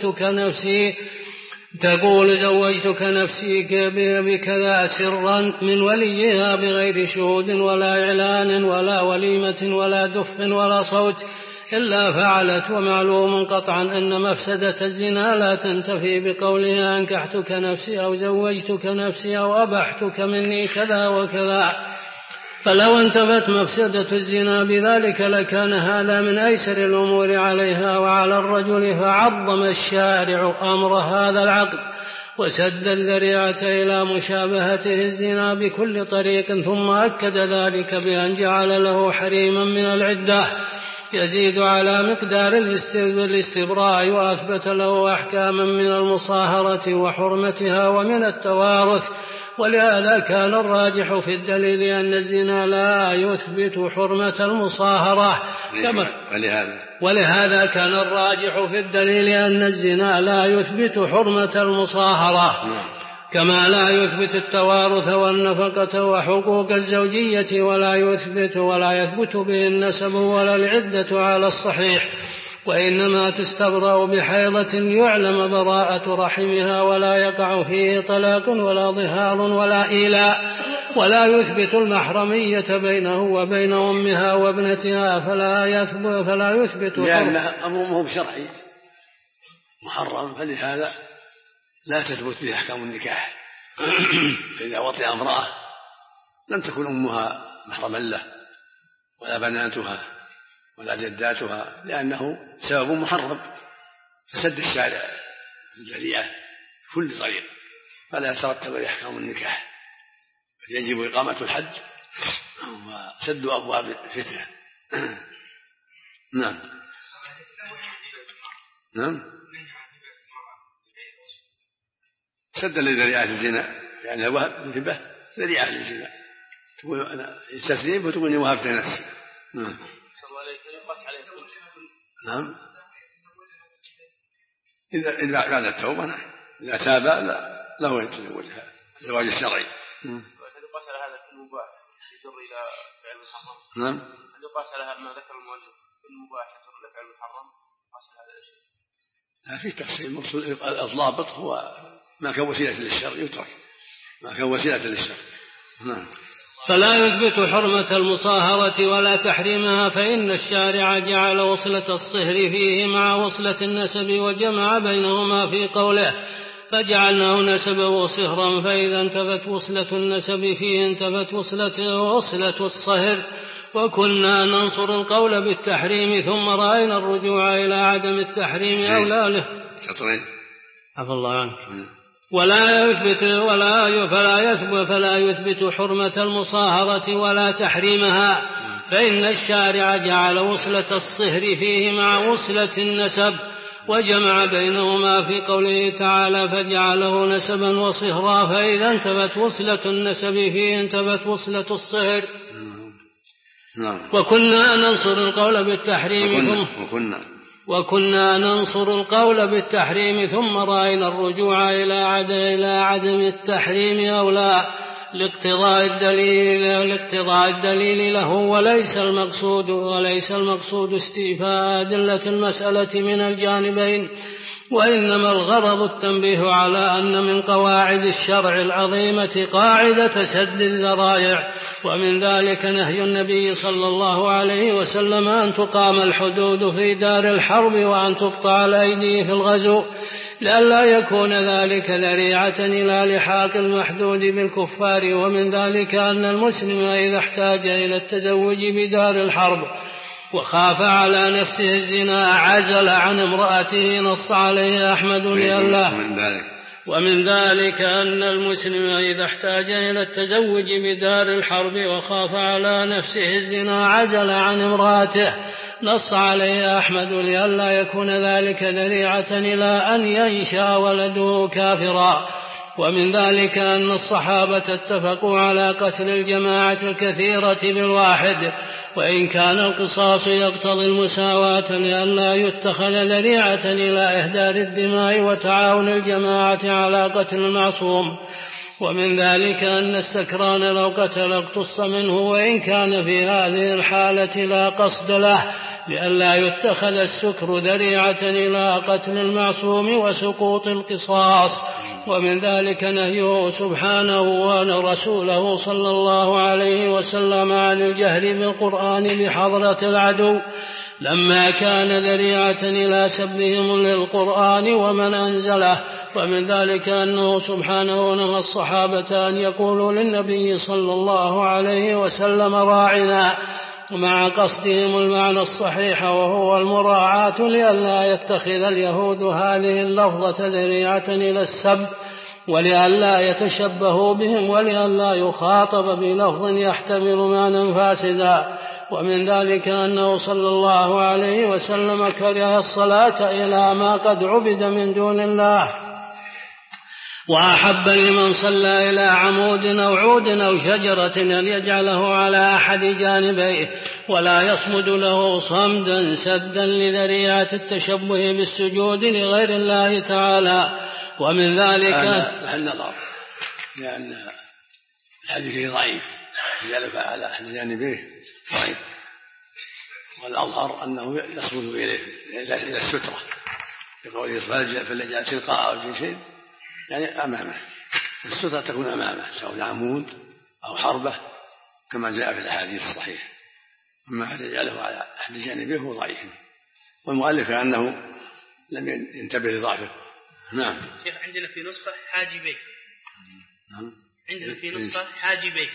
زوجتك نفسي بكذا سرا من وليها بغير شهود ولا إعلان ولا وليمة ولا دف ولا صوت إلا فعلت. ومعلوم قطعا أن مفسدة الزنا لا تنتفي بقولها أنكحتك نفسي أو زوجتك نفسي أو أبحتك مني كذا وكذا، فلو انتفت مفسدة الزنا بذلك لكان هذا من أيسر الأمور عليها وعلى الرجل، فعظم الشارع أمر هذا العقد وسد الذريعة إلى مشابهته الزنا بكل طريق، ثم أكد ذلك بأن جعل له حريما من العدة يزيد على مقدار الاستبراء، وأثبت له أحكاما من المصاهرة وحرمتها ومن التوارث. ولهذا كان الراجح في الدليل أن الزنا لا يثبت حرمة المصاهرة ولهذا كان الراجح في الدليل أن الزنا لا يثبت حرمة المصاهرة، كما لا يثبت التوارث والنفقة وحقوق الزوجية ولا يثبت به النسب ولا العدة على الصحيح، وإنما تستبرأ بحيضة يعلم براءة رحمها ولا يقع فيه طلاق ولا ظهار ولا إيلاء، ولا يثبت المحرمية بينه وبين أمها وابنتها فلا يثبت لأن أمره شرعي محرم، فلهذا لا تثبت به أحكام النكاح. فإذا وطئ امرأة لم تكن أمها محرما له ولا بناتها ولا جداتها، لأنه سبب محرم، فسد الشارع الذريعة كل طريق، فلا يترتب عليه أحكام النكاح، يجب إقامة الحد وسد أبواب الفتنة. نعم سد لذريعة الزنا، يعني وهب الهبة ذريعة للزنا، تقول أنا استسلم وتقول إني وهبت نفسي. نعم إذا بعد التوبة، نعم إذا تاب له يتزوجها الزواج الشرعي. هل يقاس على هذا في المباح يجر إلى فعل المحرم؟ نعم هل يقاس على ما ذكر المؤلف في المباح يجر إلى فعل المحرم؟ يقاس على هذا الشيء؟ لا في تفصيل، المقصود الضابط هو ما كان وسيلة للشر يترك، ما كان وسيلة للشر. نعم فلا يثبت حرمة المصاهرة ولا تحريمها، فإن الشارع جعل وصلة الصهر فيه مع وصلة النسب وجمع بينهما في قوله فجعلناه نسبه صهرا، فإذا انتفت وصلة النسب فيه انتفت وصلة الصهر. وكنا ننصر القول بالتحريم ثم رأينا الرجوع إلى عدم التحريم أولى له. شطرين عفى الله عنك. فلا يثبت حرمة المصاهرة ولا تحريمها، فإن الشارع جعل وصلة الصهر فيه مع وصلة النسب، وجمع بينهما في قوله تعالى فجعله نسبا وصهرا، فإذا انتبت وصلة النسب فيه انتبت وصلة الصهر. وكنا ننصر القول بالتحريم ثم رأينا الرجوع إلى عدم التحريم أولى لاقتضاء الدليل له، وليس المقصود استيفاء أدلة المسألة من الجانبين، وإنما الغرض التنبيه على أن من قواعد الشرع العظيمة قاعدة سد الذرائع، ومن ذلك نهي النبي صلى الله عليه وسلم أن تقام الحدود في دار الحرب وأن تقطع الأيدي في الغزو، لئلا يكون ذلك ذريعة إلى لحاق المحدود بالكفار. ومن ذلك أن المسلم إذا احتاج إلى التزوج بدار الحرب وخاف على نفسه الزنا عزل عن امرأته، نص عليه أحمد ومن ذلك أن المسلم إذا احتاج إلى التزوج بدار الحرب وخاف على نفسه الزنا عزل عن امرأته، نص عليه أحمد لئلا يكون ذلك ذريعة إلى أن ينشأ ولده كافرا. ومن ذلك أن الصحابة اتفقوا على قتل الجماعة الكثيرة بالواحد، وإن كان القصاص يقتضي المساواة لئلا يتخذ ذريعة إلى إهدار الدماء وتعاون الجماعة على قتل المعصوم. ومن ذلك أن السكران لو قتل اقتص منه، وإن كان في هذه الحالة لا قصد له، لئلا يتخذ السكر ذريعة إلى قتل المعصوم وسقوط القصاص. ومن ذلك نهيه سبحانه وأن رسوله صلى الله عليه وسلم عن الجهر بالقرآن بحضرة العدو، لما كان ذريعة إلى سبهم للقرآن ومن أنزله. ومن ذلك أنه سبحانه نهى الصحابة أن يقولوا للنبي صلى الله عليه وسلم راعنا، مع قصدهم المعنى الصحيح وهو المراعاة، لئلا يتخذ اليهود هذه اللفظة ذريعة إلى السب، ولئلا يتشبهوا بهم، ولئلا يخاطب بلفظ يحتمل معنى فاسدا. ومن ذلك أنه صلى الله عليه وسلم كره الصلاة إلى ما قد عبد من دون الله، وأحب لمن صلى إلى عمود أو عود أو شجرة أن يجعله على أحد جانبيه ولا يصمد له صمدا سدا لذريعة التشبه بالسجود لغير الله تعالى. ومن ذلك محل نظر، لأن الحديث ضعيف، يجعله على أحد جانبيه ضعيف، والأظهر أنه يصمد إلى السترة بقوله فليجعل تلقاء أو شيء، يعني أمامه، السترة تكون أمامه سواء عمود أو حربة كما جاء في الأحاديث الصحيحة. أما أن يجعله على أحد جانبيه هو ضعيف، والمؤلف أنه لم ينتبه لضعفه. نعم. شيخ عندنا في نسخة حاجبي. عندنا في نسخة حاجبي.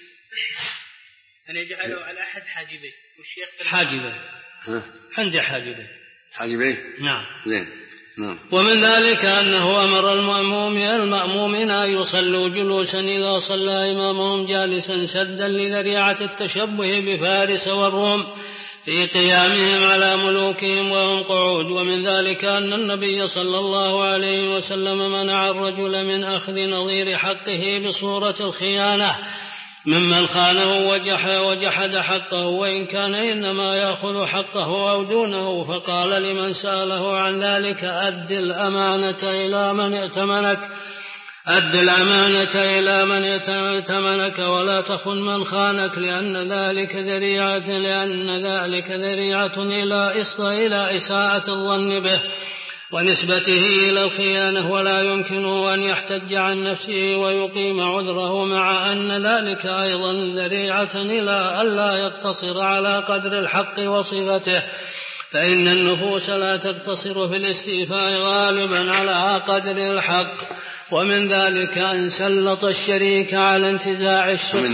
أن يجعله على أحد حاجبي، والشيخ حاجبي. عندي حاجبي. نعم. زين. ومن ذلك أنه أمر المأمومين أن يصلوا جلوسا إذا صلى إمامهم جالسا سدا لذريعة التشبه بفارس والروم في قيامهم على ملوكهم وهم قعود. ومن ذلك أن النبي صلى الله عليه وسلم منع الرجل من أخذ نظير حقه بصورة الخيانة ممن خانه وجحد حقه، وإن كان إنما يأخذ حقه أو دونه، فقال لمن سأله عن ذلك أد الأمانة إلى من ائتمنك ولا تخن من خانك، لأن ذلك ذريعة إلى إساءة الظن به ونسبته إلى الخيانة، ولا يمكنه أن يحتج عن نفسه ويقيم عذره، مع أن ذلك أيضا ذريعة إلى ألا يقتصر على قدر الحق وصفته، فإن النفوس لا تقتصر في الاستيفاء غالبا على قدر الحق. ومن ذلك أن سلط الشريك على انتزاع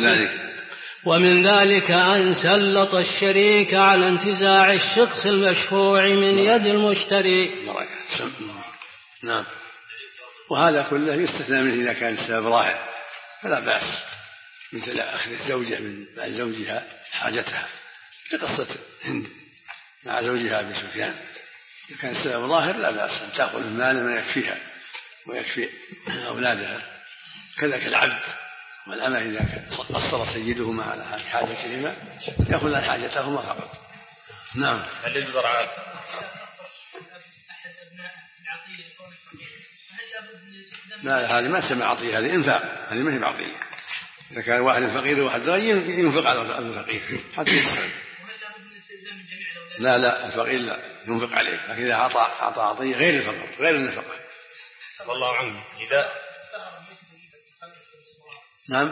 الشخص المشفوع من يد المشتري. نعم. وهذا كله يستثنى منه إذا كان السبب ظاهر فلا بأس، مثل أخذ الزوجة من زوجها حاجتها لقصة هند مع زوجها أبي سفيان، إذا كان السبب ظاهر لا بأس أن تأخذ المال ما يكفيها ويكفي أولادها. كذلك العبد والأمة إذا قصر سيدهما على حاجتهما يأخذ حاجتهما فقط. نعم. هل يجبر على لا هذه ما تسمى عطية، هذه إنفاق، هذه ما هي بعطية. إذا كان واحد فقير وواحد غني ينفق على الفقير حتى يستغني. لا الفقير لا ينفق عليه، لكن إذا أعطى عطية غير الفقر غير النفقة. والله عنه إذا نعم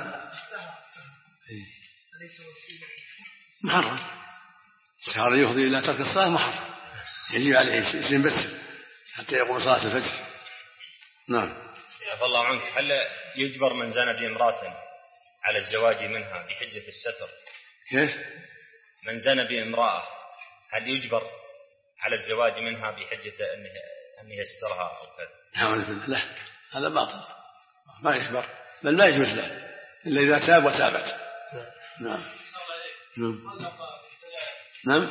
محرم، السهر يفضي إلى ترك الصلاة محرم، يجب عليه يسلم بس حتى يقوم صلاة الفجر. نعم. عفى الله عنك، هل يجبر من زنى بامرأة على الزواج منها بحجة الستر؟ كيف؟ من زنى بامرأة هل يجبر على الزواج منها بحجة أن يسترها أو كذا؟ لا هذا باطل، ما يجبر، بل ما يجوز له إلا إذا تاب وتابت. نعم. نعم.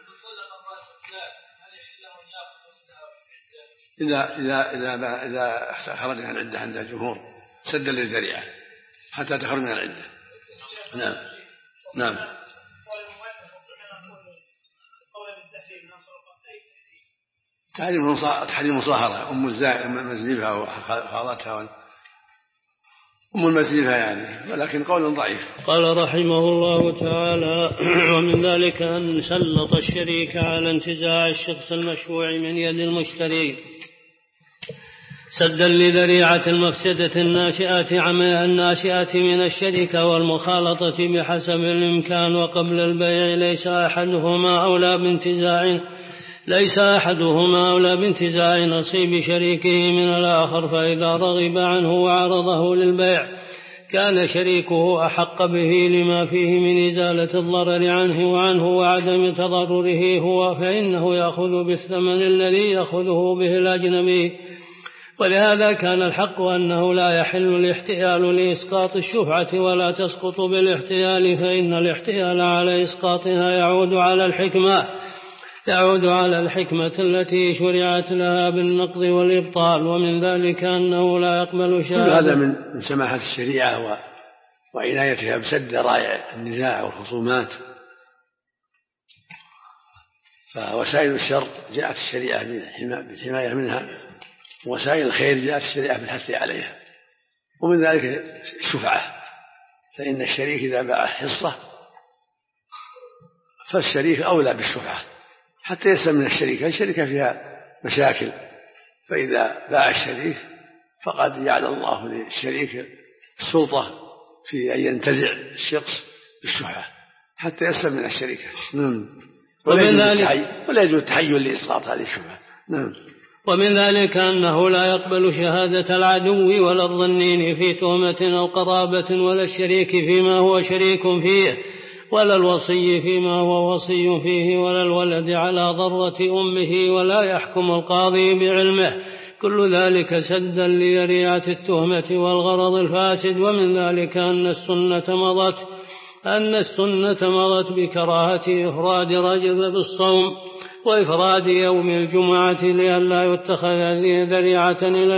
إذا خرج من العدة عند الجمهور سدا للذريعة حتى تخرج من العدة. نعم. تحريم مصاهرة أم المزيفة وخالتها أم المزيفة يعني، ولكن قول ضعيف. قال رحمه الله تعالى: ومن ذلك أن سلط الشريك على انتزاع الشخص المشفوع من يد المشتري سدا لذريعة المفسدة الناشئة من الشركة والمخالطة بحسب الإمكان. وقبل البيع ليس أحدهما أولى بانتزاع نصيب شريكه من الآخر، فإذا رغب عنه وعرضه للبيع كان شريكه أحق به لما فيه من إزالة الضرر عنه وعدم تضرره هو، فإنه يأخذ بالثمن الذي يأخذه به الأجنبي. ولهذا كان الحق أنه لا يحل الاحتيال لإسقاط الشفعة ولا تسقط بالاحتيال، فإن الاحتيال على إسقاطها يعود على الحكمة التي شرعت لها بالنقض والإبطال. ومن ذلك أنه لا يقبل شهادة. هذا من سماحة الشريعة وعنايتها بسد ذرائع النزاع والخصومات. فوسائل الشر جاءت الشريعة بالحماية منها، وسائل الخير جاءت الشريعة بالحث عليها. ومن ذلك الشفعة، فإن الشريك إذا باع حصة فالشريك أولى بالشفعة حتى يسلم من الشركة فيها مشاكل، فإذا باع الشريك فقد جعل الله للشريك السلطة في أن ينتزع الشخص بالشفعة حتى يسلم من الشركة. ولا يجوز التحيل لإسقاط هذه الشفعة. ومن ذلك أنه لا يقبل شهادة العدو ولا الظنين في تهمة أو قرابة، ولا الشريك فيما هو شريك فيه، ولا الوصي فيما هو وصي فيه، ولا الولد على ضرة أمه، ولا يحكم القاضي بعلمه. كل ذلك سدا لذريعة التهمة والغرض الفاسد. ومن ذلك أن السنة مضت بكراهة إفراد رجب بالصوم وإفراد يوم الجمعة لئلا يتخذ ذريعة إلى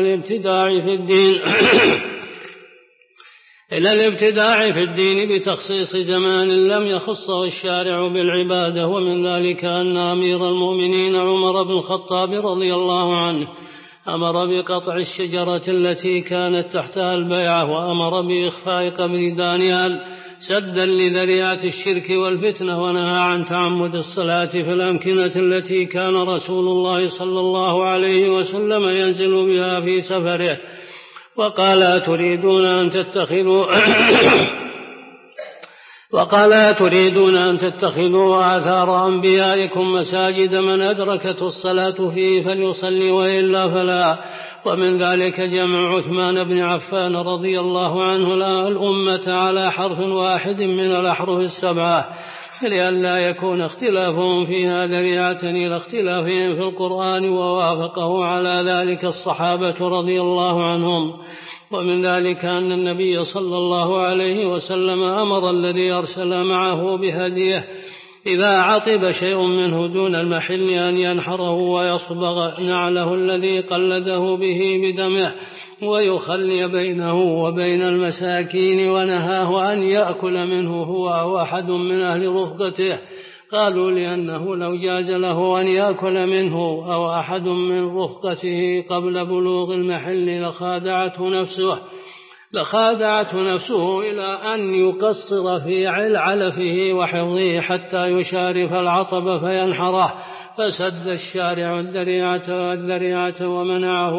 الابتداع في الدين بتخصيص زمان لم يخصه الشارع بالعبادة. ومن ذلك أن أمير المؤمنين عمر بن الخطاب رضي الله عنه أمر بقطع الشجرة التي كانت تحتها البيعة، وأمر بإخفاء قبر دانيال سدا لذريعة الشرك والفتنة، ونهى عن تعمد الصلاة في الأمكنة التي كان رسول الله صلى الله عليه وسلم ينزل بها في سفره. وقال: أتريدون أن تتخذوا آثار أنبيائكم مساجد، من أدركته الصلاة فيه فليصلي وإلا فلا. ومن ذلك جمع عثمان بن عفان رضي الله عنه الأمة على حرف واحد من الأحرف السبعة، لئلا يكون اختلافهم فيها ذريعة إلى اختلافهم في القرآن، ووافقه على ذلك الصحابة رضي الله عنهم. ومن ذلك أن النبي صلى الله عليه وسلم أمر الذي أرسل معه بهديه إذا عطب شيء منه دون المحل أن ينحره ويصبغ نعله الذي قلده به بدمه ويخلي بينه وبين المساكين، ونهاه أن يأكل منه هو أو أحد من أهل رفقته. قالوا لأنه لو جاز له أن يأكل منه أو أحد من رفقته قبل بلوغ المحل لخادعته نفسه إلى أن يقصر في علفه وحفظه حتى يشارف العطب فينحره، فسد الشارع الذريعة ومنعه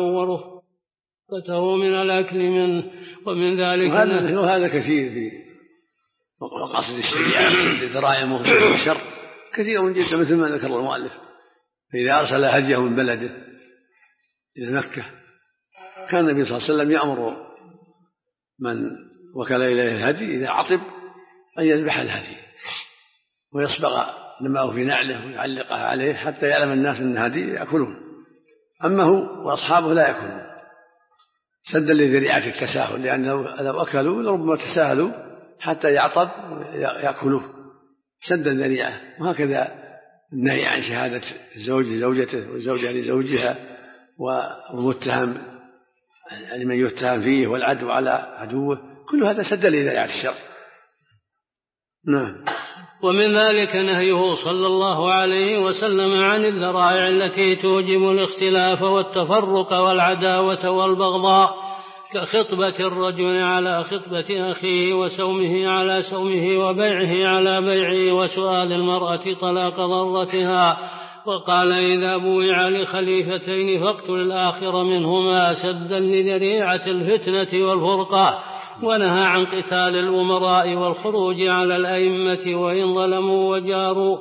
ورفقته من الأكل منه. ومن ذلك وهذا كثير في مقاصد الشريعة ذرائع مخرجة الشر كثير جدا، مثل ما ذكر المؤلف. فإذا أرسل هديه من بلده إلى مكة كان النبي صلى الله عليه وسلم يأمر من وكل إليه الهدي إذا عطب أن يذبح الهدي ويصبغ دماءه في نعله ويعلقها عليه حتى يعلم الناس أن الهدي يأكلون، أما هو وأصحابه لا يأكلون، سدا لذريعة التساهل، لأنه لو أكلوا لربما تساهلوا حتى يعطب يأكلوه، سدا الذريعة. وهكذا النهي عن شهادة الزوج لزوجته والزوجة لزوجها والمتهم لمن يتهم فيه والعدو على عدوه، كل هذا سد لذريعة الشر. نعم. ومن ذلك نهيه صلى الله عليه وسلم عن الذرائع التي توجب الاختلاف والتفرق والعداوة والبغضاء، كخطبة الرجل على خطبة أخيه وسومه على سومه وبيعه على بيعه وسؤال المرأة طلاق ضرتها. وقال إذا بويع لخليفتين فاقتل الآخر منهما سدا لذريعة الفتنة والفرقة. ونهى عن قتال الأمراء والخروج على الأئمة وإن ظلموا وجاروا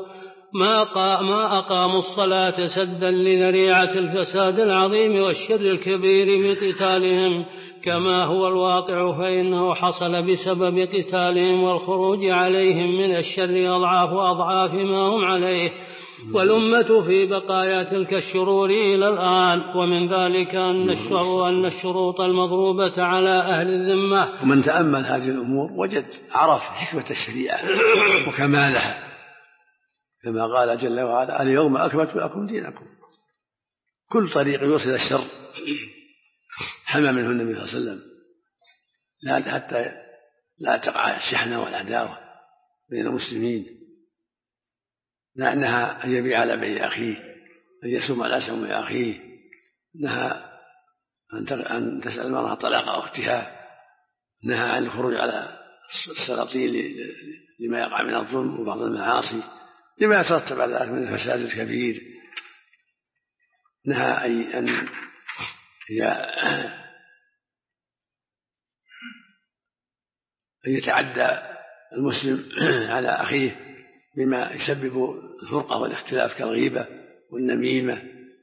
ما أقاموا الصلاة سدا لذريعة الفساد العظيم والشر الكبير بقتالهم كما هو الواقع، فإنه حصل بسبب قتالهم والخروج عليهم من الشر أضعاف ما هم عليه، والأمة في بقايا تلك الشرور إلى الآن. ومن ذلك أن الشروط المضروبة على أهل الذمة. ومن تأمل هذه الأمور وجد عرف حكمة الشريعة وكمالها، كما قال جل وعلا اليوم أكملت لكم دينكم. كل طريق يوصل الشر حمى منه النبي صلى الله عليه وسلم، حتى لا تقع الشحنة والعداوة بين المسلمين. نهى أن يبيع على بيع أخيه، أن يسوم على سوم أخيه، نهى أن تسأل المرأة طلاق أختها، نهى عن الخروج على السلاطين لما يقع من الظلم وبعض المعاصي لما يترتب على ذلك من الفساد الكبير. نهى أن يتعدى المسلم على أخيه بما يسبب الفرقة والاختلاف كالغيبة والنميمة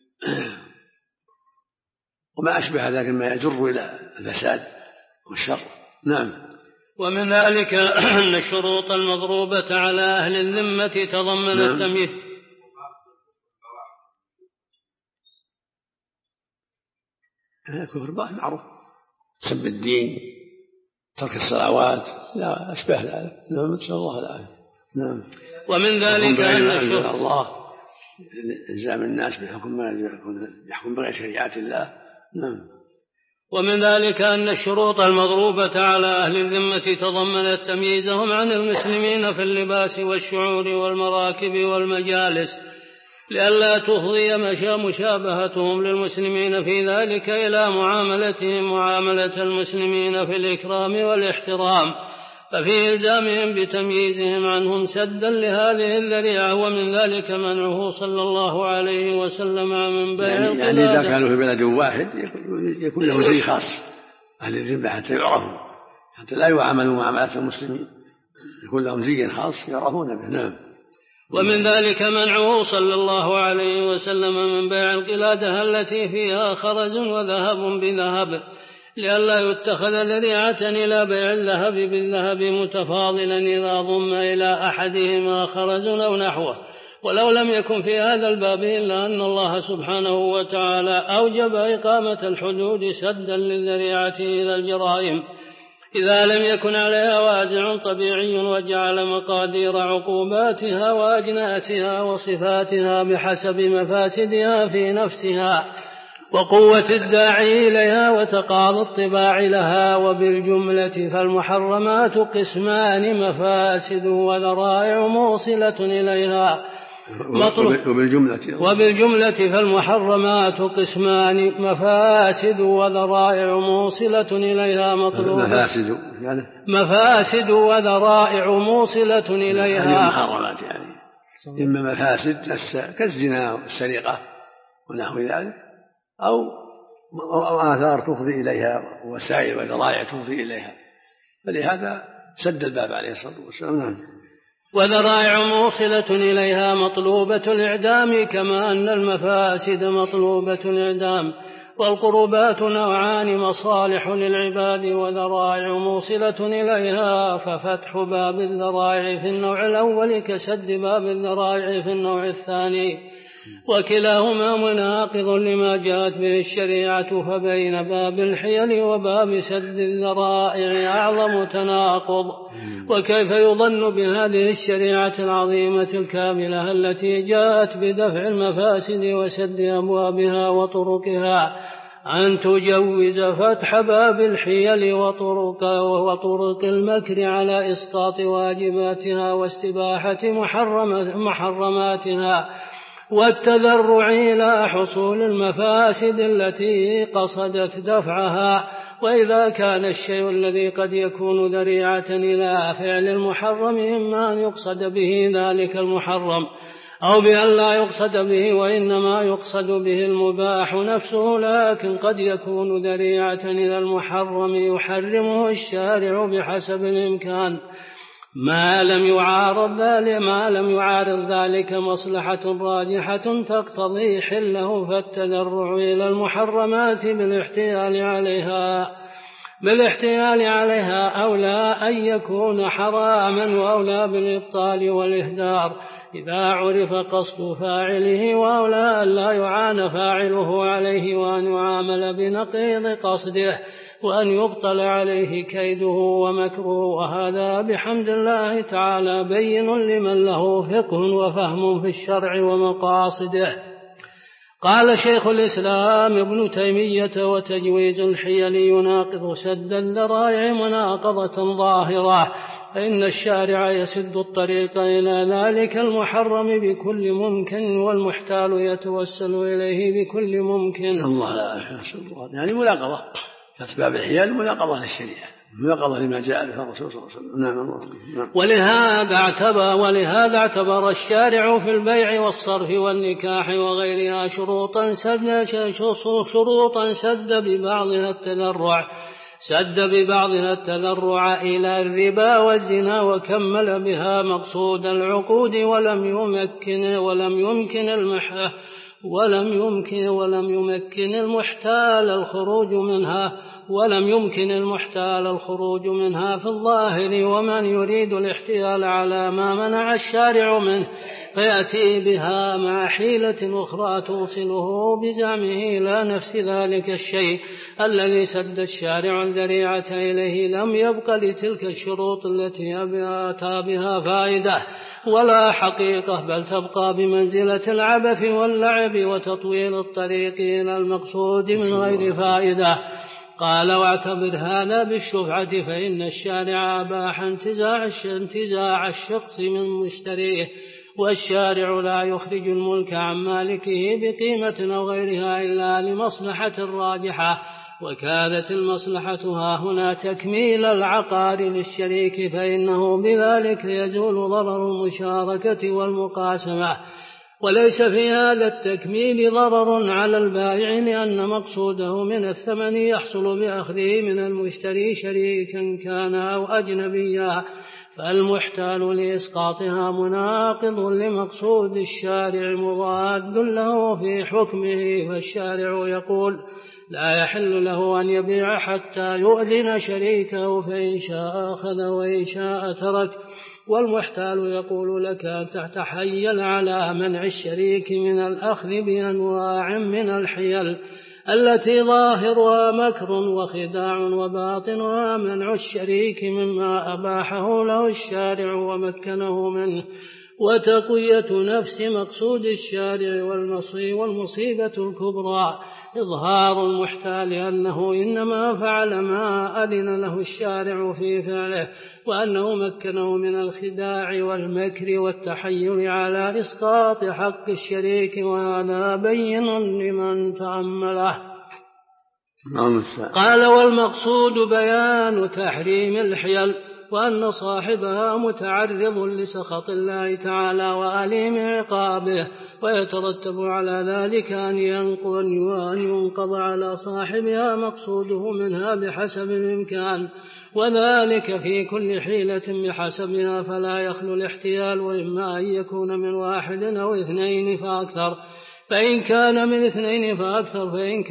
وما أشبه ذلك مما يجر إلى الفساد والشر. نعم. ومن ذلك أن الشروط المضروبة على أهل الذمة تضمن التمييز. كفر باطن معروف، سب الدين، ترك الصلوات، لا أشبه ذلك. نعم. نسأل الله العافية. نعم. ومن ذلك أن الله إلزام الناس بحكم ما يحكم بغير شريعة الله. نعم. ومن ذلك أن الشروط المضروبة على أهل الذمة تضمنت تمييزهم عن المسلمين في اللباس والشعور والمراكب والمجالس، لئلا تفضي مشابهتهم للمسلمين في ذلك إلى معاملتهم معاملة المسلمين في الإكرام والاحترام، ففي إلزامهم بتمييزهم عنهم سدا لهذه الذريعة. ومن ذلك منعه صلى الله عليه وسلم من بيع القلادة. يعني إذا كانوا في بلد واحد يكون له زي خاص أهل الذمة حتى يعرفوا، حتى لا يعاملوا معاملة المسلمين، يكون لهم زي خاص يعرفون به. نعم. ومن ذلك منعه صلى الله عليه وسلم من بيع القلادة التي فيها خرز وذهب بذهب، لئلا يتخذ ذريعة إلى بيع الذهب بالذهب متفاضلا إذا ضم إلى أحدهما خرز أو نحوه. ولو لم يكن في هذا الباب إلا أن الله سبحانه وتعالى أوجب إقامة الحدود سدا للذريعة إلى الجرائم إذا لم يكن عليها وازع طبيعي، وجعل مقادير عقوباتها وأجناسها وصفاتها بحسب مفاسدها في نفسها وقوة الداعي إليها وتقاضي الطباع لها. وبالجملة فالمحرمات قسمان: مفاسد وذرائع موصلة إليها. وبالجملة فالمحرمات قسمان: مفاسد وذرائع موصلة إليها مطلوبة. مفاسد وذرائع موصلة إليها محرمات، يعني إما مفاسد كالزنا والسرقة ونحو ذلك، أو آثار تفضي إليها وسائل وذرائع تفضي إليها، فلهذا سد الباب عليه الصلاة والسلام. وذرائع موصلة إليها مطلوبة الإعدام، كما أن المفاسد مطلوبة الإعدام. والقربات نوعان: مصالح للعباد وذرائع موصلة إليها. ففتح باب الذرائع في النوع الأول كسد باب الذرائع في النوع الثاني، وكلاهما مناقض لما جاءت به الشريعة. فبين باب الحيل وباب سد الذرائع أعظم تناقض. وكيف يظن بهذه الشريعة العظيمة الكاملة التي جاءت بدفع المفاسد وسد أبوابها وطرقها أن تجوز فتح باب الحيل وطرق المكر على إسقاط واجباتها واستباحة محرماتها والتذرع إلى حصول المفاسد التي قصدت دفعها؟ وإذا كان الشيء الذي قد يكون ذريعة إلى فعل المحرم إما أن يقصد به ذلك المحرم أو بأن لا يقصد به وإنما يقصد به المباح نفسه، لكن قد يكون ذريعة إلى المحرم يحرمه الشارع بحسب الإمكان ما لم يعارض ذلك مصلحة راجحة تقتضي حله، فالتذرع إلى المحرمات بالاحتيال عليها أولى أن يكون حراما وأولى بالإبطال والإهدار إذا عرف قصد فاعله، وأولى أن لا يعان فاعله عليه وأن يعامل بنقيض قصده وأن يبطل عليه كيده ومكره. وهذا بحمد الله تعالى بين لمن له فقه وفهم في الشرع ومقاصده. قال شيخ الإسلام ابن تيمية: وتجويز الحيل يناقض سد الذرائع مناقضة ظاهرة، فإن الشارع يسد الطريق إلى ذلك المحرم بكل ممكن، والمحتال يتوسل إليه بكل ممكن. الله يعني ملاقضة أسباب الحيل مناقضة للشريعة، مناقضة لما جاء به الرسول صلى الله عليه وسلم. نعم. ولهذا اعتبر الشارع في البيع والصرف والنكاح وغيرها شروطا سد ببعضها التذرع إلى الربا والزنا، وكمل بها مقصود العقود، ولم يمكن المحتال الخروج منها في الظاهر. ومن يريد الاحتيال على ما منع الشارع منه فيأتي بها مع حيلة أخرى توصله بزعمه إلى نفس ذلك الشيء الذي سد الشارع الذريعة إليه، لم يبق لتلك الشروط التي أتى بها فائدة ولا حقيقة، بل تبقى بمنزلة العبث واللعب وتطويل الطريق إلى المقصود من غير فائدة. قال: واعتبر هذا بالشفعة، فإن الشارع أباح انتزاع الشخص من مشتريه، والشارع لا يخرج الملك عن مالكه بقيمة أو غيرها إلا لمصلحة راجحة، وكانت المصلحة هنا تكميل العقار للشريك، فإنه بذلك يزول ضرر المشاركة والمقاسمة. وليس في هذا التكميل ضرر على البائع، لأن مقصوده من الثمن يحصل بأخذه من المشتري شريكا كان أو أجنبيا، فالمحتال لإسقاطها مناقض لمقصود الشارع مضاد له في حكمه. فالشارع يقول: لا يحل له أن يبيع حتى يؤذن شريكه، فإن شاء أخذ وإن شاء ترك. والمحتال يقول لك أن تتحيل على منع الشريك من الأخذ بأنواع من الحيل التي ظاهرها مكر وخداع وباطنها منع الشريك مما أباحه له الشارع ومكنه منه، وتقوية نفس مقصود الشارع والمصيبة الكبرى إظهار المحتال أنه إنما فعل ما أذن له الشارع في فعله، وأنه مكنه من الخداع والمكر والتحيل على إسقاط حق الشريك، وهذا بين لمن تأمله. قال: والمقصود بيان تحريم الحيل، وأن صاحبها متعرض لسخط الله تعالى وأليم عقابه، ويترتب على ذلك أن ينقض على صاحبها مقصوده منها بحسب الإمكان، وذلك في كل حيلة بحسبها، فلا يخلو الاحتيال، وإما أن يكون من واحد أو اثنين فأكثر، فإن كان من اثنين فأكثر، فإن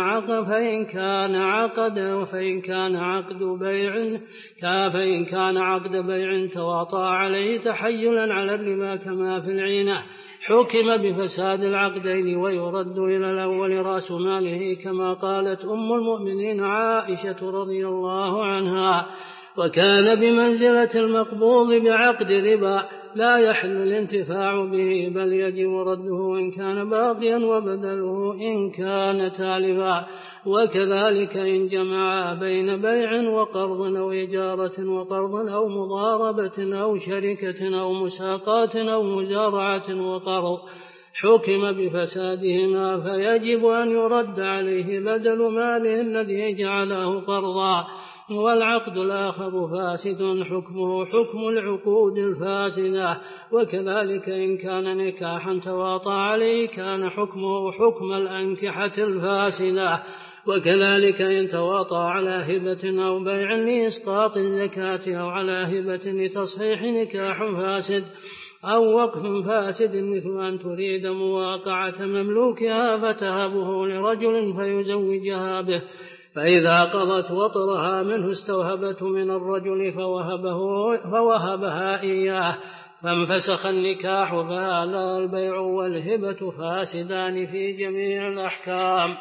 كان عقد بيع تواطأ عليه تحيلا على الربا كما في العينة حكم بفساد العقدين، ويرد إلى الأول رأس ماله، كما قالت أم المؤمنين عائشة رضي الله عنها: وكان بمنزلة المقبوض بعقد ربا لا يحل الانتفاع به، بل يجب رده إن كان باقيا وبدله إن كان تالفا. وكذلك إن جمع بين بيع وقرض أو إجارة وقرض أو مضاربة أو شركة أو مساقات أو مزارعة وقرض حكم بفسادهما، فيجب أن يرد عليه بدل ماله الذي جعله قرضا. والعقد الآخر فاسد حكمه حكم العقود الفاسدة. وكذلك إن كان نكاحا تواطأ عليه كان حكمه حكم الأنكحة الفاسدة. وكذلك إن تواطأ على هبة أو بيع لإسقاط الزكاة، أو على هبة لتصحيح نكاح فاسد أو وقف فاسد، مثل أن تريد مواقعة مملوكها فتهبه لرجل فيزوجها به، فإذا قضت وطرها منه استوهبته من الرجل فوهبها إياه، فانفسخ النكاح، فهذا البيع والهبة فاسدان في جميع الأحكام.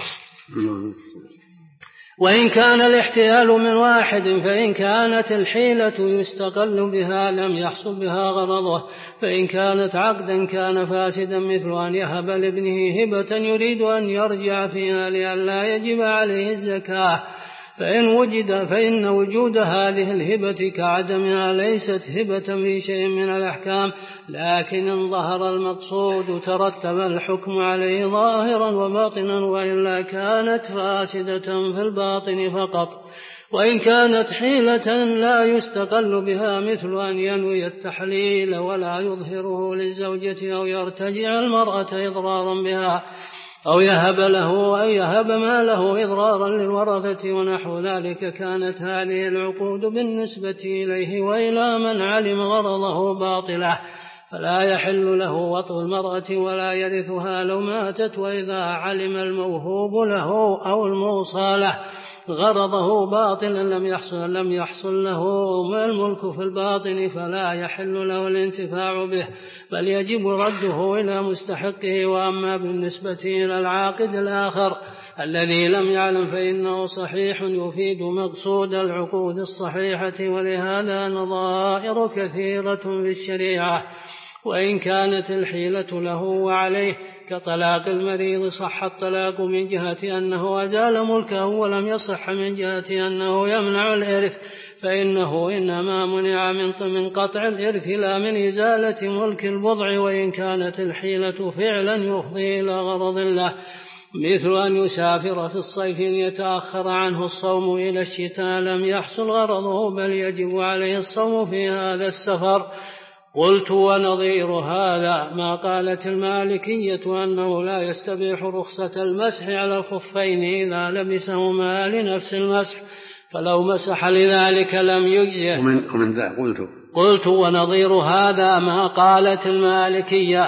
وإن كان الاحتيال من واحد، فإن كانت الحيلة يستقل بها لم يحصل بها غرضه، فإن كانت عقدا كان فاسدا، مثل أن يهب لابنه هبة يريد أن يرجع فيها لئلا يجب عليه الزكاة، فإن وجود هذه الهبة كعدمها ليست هبة في شيء من الأحكام، لكن إن ظهر المقصود ترتب الحكم عليه ظاهرا وباطنا، وإلا كانت فاسدة في الباطن فقط. وإن كانت حيلة لا يستقل بها، مثل أن ينوي التحليل ولا يظهره للزوجة، أو يرتجع المرأة إضرارا بها، أو يهب ماله إضرارا للورثة ونحو ذلك، كانت هذه العقود بالنسبة إليه وإلى من علم غرضه باطلة، فلا يحل له وطء المرأة ولا يرثها لو ماتت. وإذا علم الموهوب له أو الموصى له غرضه باطلا لم يحصل له الملك في الباطن، فلا يحل له الانتفاع به، بل يجب رده إلى مستحقه. وأما بالنسبة إلى العاقد الآخر الذي لم يعلم فإنه صحيح يفيد مقصود العقود الصحيحة، ولهذا نظائر كثيرة في الشريعة. وإن كانت الحيلة له وعليه كطلاق المريض صح الطلاق من جهة أنه أزال ملكه، ولم يصح من جهة أنه يمنع الإرث، فإنه إنما منع من قطع الإرث لا من إزالة ملك البضع. وإن كانت الحيلة فعلا يفضي إلى غرض الله، مثل أن يسافر في الصيف يتأخر عنه الصوم إلى الشتاء، لم يحصل غرضه، بل يجب عليه الصوم في هذا السفر. قلت: ونظير هذا ما قالت المالكية أنه لا يستبيح رخصة المسح على الخفين إذا لبسهما لنفس المسح، فلو مسح لذلك لم يجزه. قلت: ونظير هذا ما قالت المالكية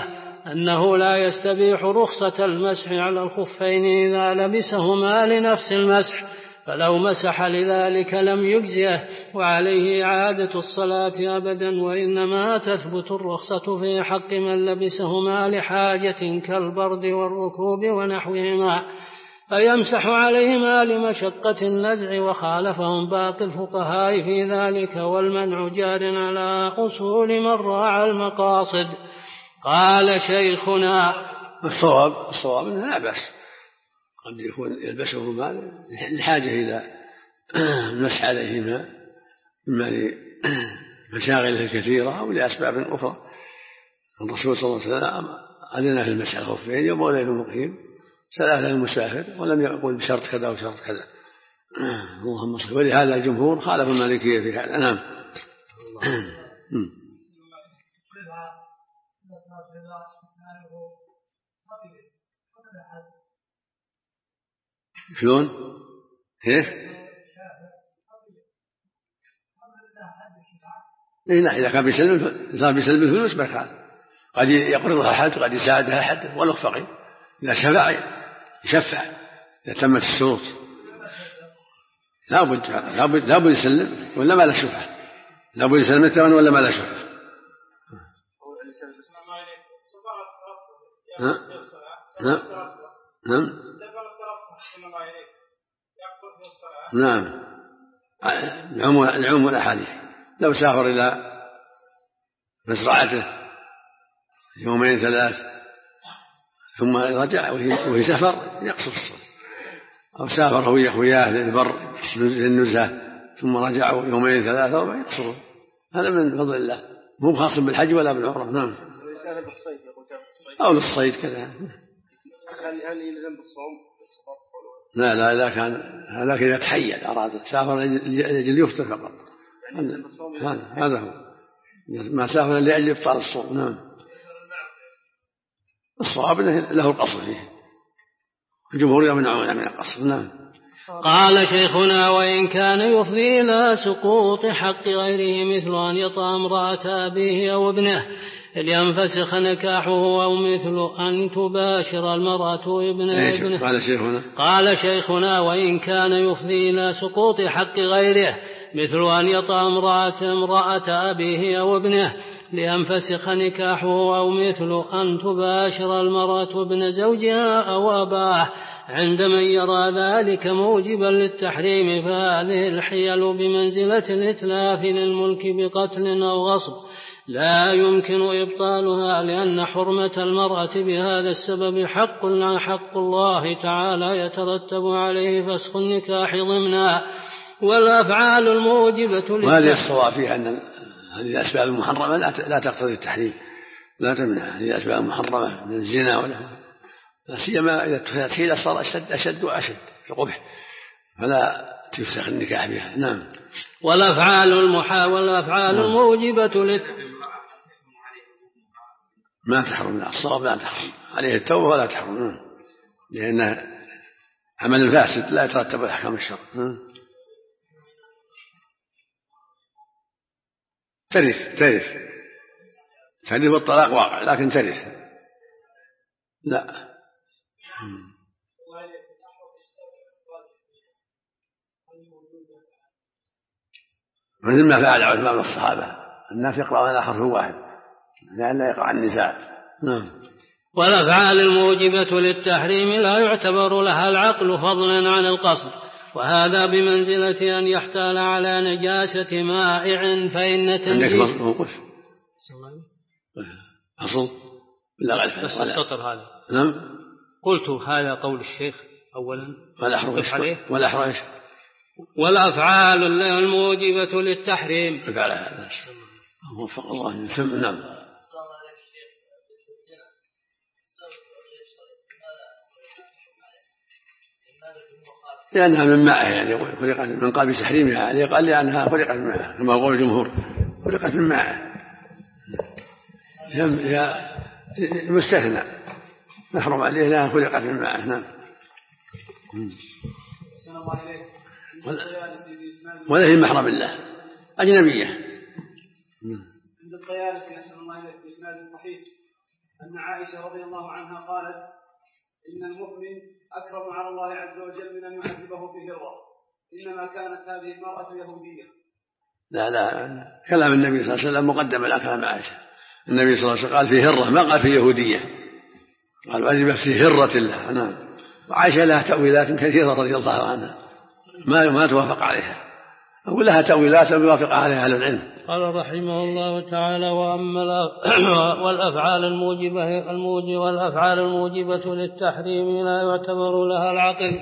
أنه لا يستبيح رخصة المسح على الخفين إذا لبسهما لنفس المسح، فلو مسح لذلك لم يجزيه وعليه إعادة الصلاة أبدا، وإنما تثبت الرخصة في حق من لبسهما لحاجة كالبرد والركوب ونحوهما، فيمسح عليهما لمشقة النزع، وخالفهم باقي الفقهاء في ذلك، والمنع جار على أصول من راعى المقاصد. قال شيخنا: الصواب أنه لا بأس، قد يكون يلبسهما لحاجة إلى المسح عليهما إما لمشاغله الكثيرة أو لأسباب أخرى. الرسول صلى الله عليه وسلم أذن في المسح على الخفين يوم وليلة المقيم، 3 للمسافر، ولم يقل بشرط كذا وشرط كذا. اللهم صل. ولهذا الجمهور خالف المالكية في هذا. نعم. شلون؟ كيف؟ لا، إذا كان بسلب الفلوس بخال، قد يقرضها أحد وقد يساعدها أحد ولو فقير، إذا شفع يشفع إذا تمت الشروط. لا بد يسلم ولا ما له شفعة، لا بد يسلم الثمن ولا ما له شفعة. نعم. العموم والأحاديث. لو سافر إلى مزرعته 2 3 ثم رجع وهي سفر يقصر الصلاة، أو سافر هو أخوياه للبر للنزهة ثم رجعوا 2 3 4 يقصروا. هذا من فضل الله، مو خاص بالحج ولا بالعمرة. نعم. أو للصيد كذا. هل يلزم بالصوم؟ لا إذا كان هذاك إذا تحيل أراد سافر لأجل يفطر فقط، هذا هو. ما سافر لأجل إفطار الصوم. نعم. الصواب له القصر فيه، الجمهور يمنعون من القصر. نعم. قال شيخنا: وإن كان يفضي إلى سقوط حق غيره، مثل أن يطأ امرأة أبيه أو ابنه لينفسخ نكاحه، أو مثل أن تباشر المرأة ابنه. قال شيخنا: وإن كان يفضي إلى سقوط حق غيره، مثل أن يطأ امرأة أبيه أو ابنه لينفسخ نكاحه، أو مثل أن تباشر المرأة ابن زوجها أو أباه، عند من يرى ذلك موجبا للتحريم، فهذه الحيل بمنزلة الإتلاف للملك بقتل أو غصب، لا يمكن إبطالها، لأن حرمة المرأة بهذا السبب حق الله تعالى يترتب عليه فسخ النكاح ضمنا. والأفعال الموجبة وهذه الصواب فيها أن هذه الأسباب المحرمة لا تقتضي التحريم، لا تمنع. هذه الأسباب المحرمة من الزنا ولا سيما إذا تحيل صار أشد وأشد في القبح، فلا تفسخ النكاح بها. نعم. والأفعال الموجبة ما تحرم. الصواب لا تحرم عليه التوبة ولا تحرم، لأن عمل الفاسد لا يترتب على أحكام الشرع. ترث والطلاق واقع، لكن ترث لا. مثل ما فعل عثمان والصحابة، الناس يقرأون الآخر هو واحد لئلا يقع النزاع. نعم. والأفعال الموجبة للتحريم لا يعتبر لها العقل فضلا عن القصد، وهذا بمنزلة أن يحتال على نجاسة مائع، فإن تنجيس أصل بس السطر هذا. نعم. قلت هذا قول الشيخ أولا والأحرش والأفعال الموجبة للتحريم. على هذا وفق الله. نعم. لأنها من ماء، يعني خلقت من قبل تحريمها عليه، قال لأنها خلقت من ماء كما قول الجمهور، خلقت من ماء، هي مستثنى محرم عليه لأنها خلقت من ماء. نعم. ولا هي محرم الله، أجنبية. عند الطيالسي أحسن الله إليك بإسناد صحيح أن عائشة رضي الله عنها قالت إن المؤمن أكرم على الله عز وجل من أن يعذبه في هرة، إنما كانت هذه المرأة يهودية. لا كلام النبي صلى الله عليه وسلم مقدم على كلام عائشة. النبي صلى الله عليه وسلم قال في هرة، ما قال في يهودية، قال عذب في هرة الله. نعم. وعائشة لها تأويلات كثيرة رضي الله عنها ما توافق عليها، أقول لها تأويلات يوافق عليها أهل العلم. قال رحمه الله تعالى: وأما والأفعال الموجبة للتحريم لا يعتبر لها العقل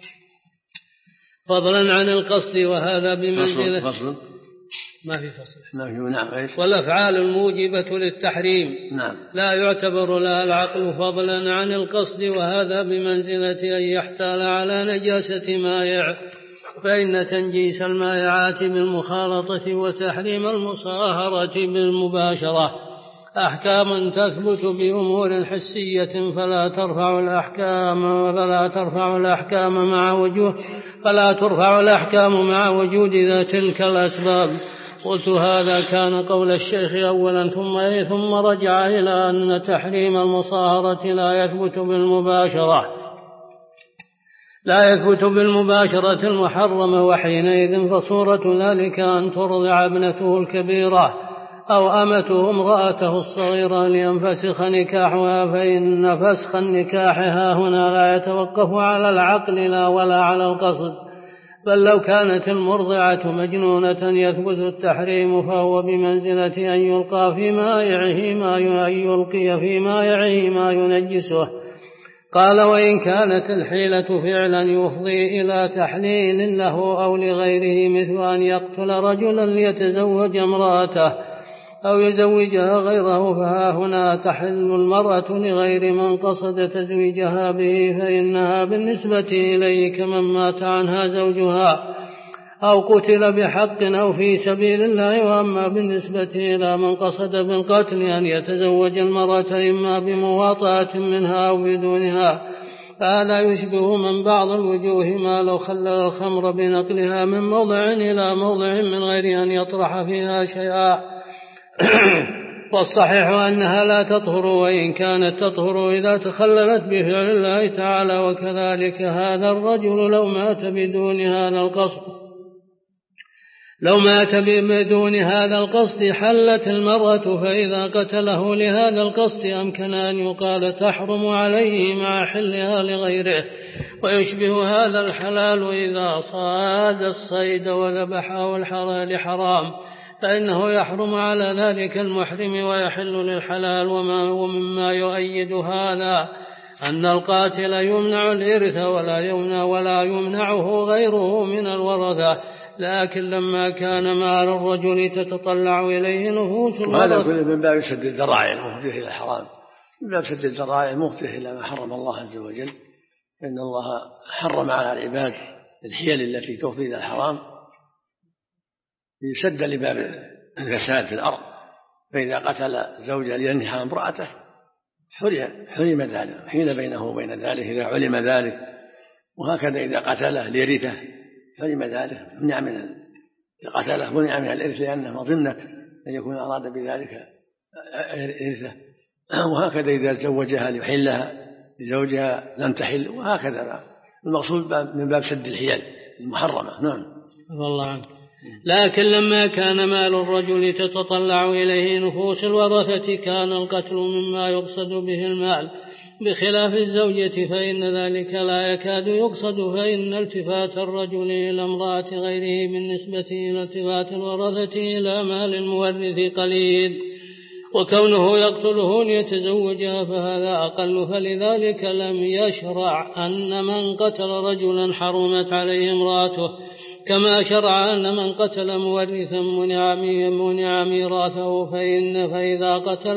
فضلا عن القصد، وهذا بمنزلة فصل ما في فصل. نعم. والأفعال الموجبة للتحريم لا يعتبر لها العقل فضلا عن القصد، وهذا بمنزلة أن يحتال على نجاسة مائع، فإن تنجيس المائعات بالمخالطة وتحريم المصاهرة بالمباشرة أحكام تثبت بأمور حسية فلا ترفع الأحكام مع وجود تلك الأسباب. قلت هذا كان قول الشيخ أولا ثم رجع إلى أن تحريم المصاهرة لا يثبت بالمباشرة المحرمة، وحينئذ فصورة ذلك أن ترضع ابنته الكبيرة أو أمته امرأته الصغيرة لينفسخ نكاحها، فإن فسخ النكاح هنا لا يتوقف على العقل لا ولا على القصد، بل لو كانت المرضعة مجنونة يثبت التحريم، فهو بمنزلة أن يلقى في مائعه ما ينجسه. قال: وإن كانت الحيلة فعلا يفضي إلى تحليل له أو لغيره، مثل أن يقتل رجلا ليتزوج امرأته أو يزوجها غيره، فها هنا تحل المرأة لغير من قصد تزويجها به، فإنها بالنسبة إليه كمن مات عنها زوجها أو قتل بحق أو في سبيل الله. وأما بالنسبة إلى من قصد بالقتل أن يتزوج المرأة إما بمواطأة منها أو بدونها، فهذا يشبه من بعض الوجوه ما لو خلل الخمر بنقلها من موضع إلى موضع من غير أن يطرح فيها شيئا. والصحيح أنها لا تطهر، وإن كانت تطهر إذا تخللت بفعل الله تعالى. وكذلك هذا الرجل لو مات بدون هذا القصد حلت المرأة، فإذا قتله لهذا القصد أمكن أن يقال تحرم عليه مع حلها لغيره. ويشبه هذا الحلال إذا صاد الصيد وذبحه لحرام، فإنه يحرم على ذلك المحرم ويحل للحلال. ومما يؤيد هذا أن القاتل يمنع الإرث ولا يمنعه غيره من الورثة، لكن لما كان مال الرجل تتطلع إليه نفوس الورثة، وهذا كله من باب سد الذرائع المفضية إلى الحرام، من باب سد الذرائع المفضية إلى ما حرم الله عز وجل. إن الله حرم على العباد الحيل التي تفضي إلى الحرام لسد لباب الفساد في الأرض. فإذا قتل زوجة لينهى امرأته حرم ذلك، حيل بينه وبين ذلك إذا علم ذلك. وهكذا إذا قتله ليرثه حرم ذلك، منع من قتله منع من الإرث لأنه مظنة أن يكون أراد بذلك إرثه. وهكذا إذا زوجها ليحلها لزوجها لم تحل، وهكذا. المقصود من باب سد الحيل المحرمة. نعم. والله عنك. لكن لما كان مال الرجل تتطلع إليه نفوس الورثة كان القتل مما يقصد به المال، بخلاف الزوجة فإن ذلك لا يكاد يقصد، فإن التفات الرجل إلى امرأة غيره بالنسبة إلى التفات الورثة إلى مال المورث قليل، وكونه يقتله ليتزوجها فهذا أقل. فلذلك لم يشرع أن من قتل رجلا حرمت عليه امرأته، كما شرع أن من قتل مورثا منع ميراثه، فإذا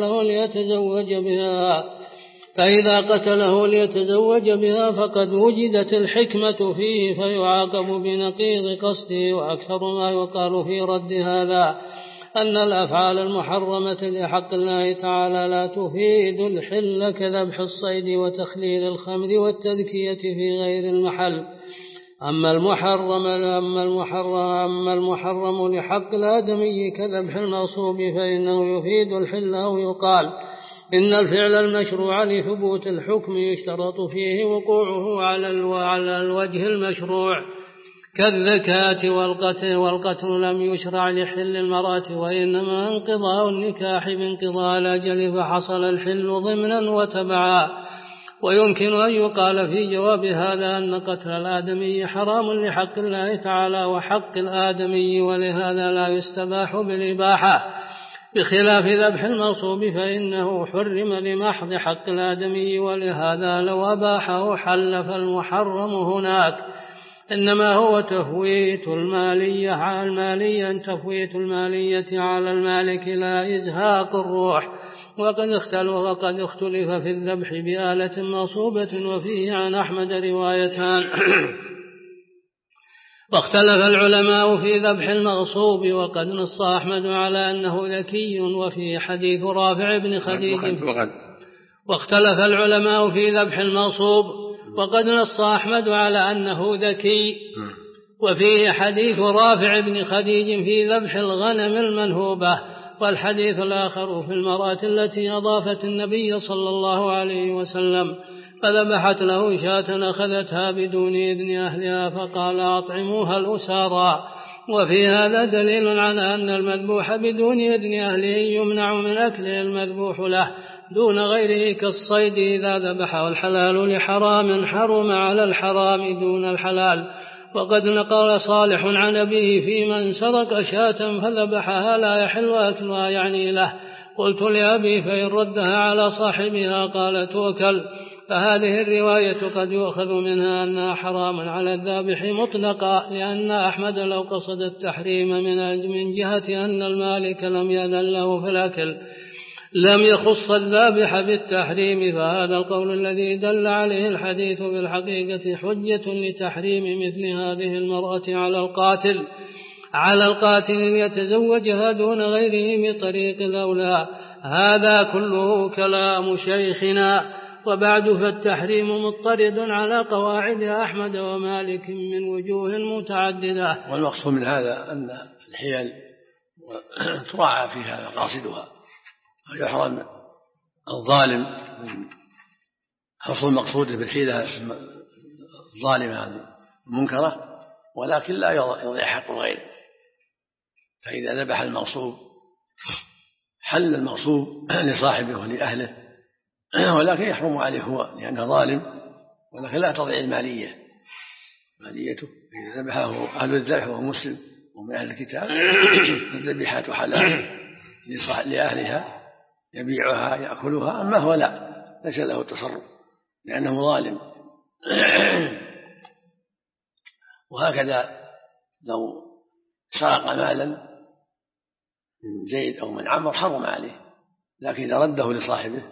قتله ليتزوج بها فقد وجدت الحكمة فيه فيعاقب بنقيض قصده. وأكثر ما يقال في رد هذا أن الأفعال المحرمة لحق الله تعالى لا تفيد الحل، كذبح الصيد وتخليل الخمر والتذكية في غير المحل. أما المحرم لحق الآدمي كذبح المغصوب فإنه يفيد الحل، أو يقال إن الفعل المشروع لثبوت الحكم يشترط فيه وقوعه على الوجه المشروع كالذكاة والقتل لم يشرع لحل المرأة، وإنما انقضاء النكاح بانقضاء الأجل فحصل الحل ضمنا وتبعا. ويمكن أن يقال في جواب هذا أن قتل الآدمي حرام لحق الله تعالى وحق الآدمي، ولهذا لا يستباح بالإباحة، بخلاف ذبح المغصوب فإنه حرم لمحض حق الآدمي، ولهذا لو أباحه حل فالمحرم هناك إنما هو تفويت المالية على المالك لا إزهاق الروح. وقد اختلف في الذبح بآلة مغصوبة، وفيه عن أحمد روايتان. واختلف العلماء في ذبح المغصوب، وقد نص أحمد على أنه ذكي، وفي حديث رافع بن خديج. واختلف العلماء في ذبح المغصوب، وقد نص أحمد على أنه ذكي، وفيه حديث رافع بن خديج في ذبح الغنم المنهوبة. والحديث الآخر في المرأة التي أضافت النبي صلى الله عليه وسلم فذبحت له شاة أخذتها بدون إذن أهلها فقال أطعموها الأسارى. وفي هذا دليل على أن المذبوح بدون إذن أهله يمنع من أكله المذبوح له دون غيره كالصيد إذا ذبحه الحلال لحرام حرم على الحرام دون الحلال. وقد نقل صالح عن أبيه في من سرق شاة فذبحها لا يحل أكلها يعني له. قلت لأبي فإن ردها على صاحبها قال تؤكل. فهذه الرواية قد يؤخذ منها أنها حرام على الذابح مطلقا، لأن أحمد لو قصد التحريم من جهة أن المالك لم يأذن له في الأكل لم يخص الذابح بالتحريم، فهذا القول الذي دل عليه الحديث بالحقيقة حجة لتحريم مثل هذه المرأة على القاتل يتزوجها دون غيره بطريق الأولى. هذا كله كلام شيخنا. وبعد فالتحريم مضطرد على قواعد أحمد ومالك من وجوه متعددة. والمقصود من هذا أن الحيل تراعى فيها مقاصدها، ويحرم الظالم من حصول مقصوده بالحيلة الظالمة المنكرة، ولكن لا يضيع حق الغير. فإذا ذبح المغصوب حل المغصوب لصاحبه ولأهله، ولكن يحرم عليه هو لأنه ظالم، ولكن لا تضيع ماليته. إذا ذبحه أهل الذبح وهو مسلم ومن أهل الكتاب الذبيحة حلال لأهلها يبيعها يأكلها، أما هو لا ليس له التصرف لأنه ظالم. وهكذا لو سرق مالا من زيد أو من عمرو حرم عليه، لكن إذا رده لصاحبه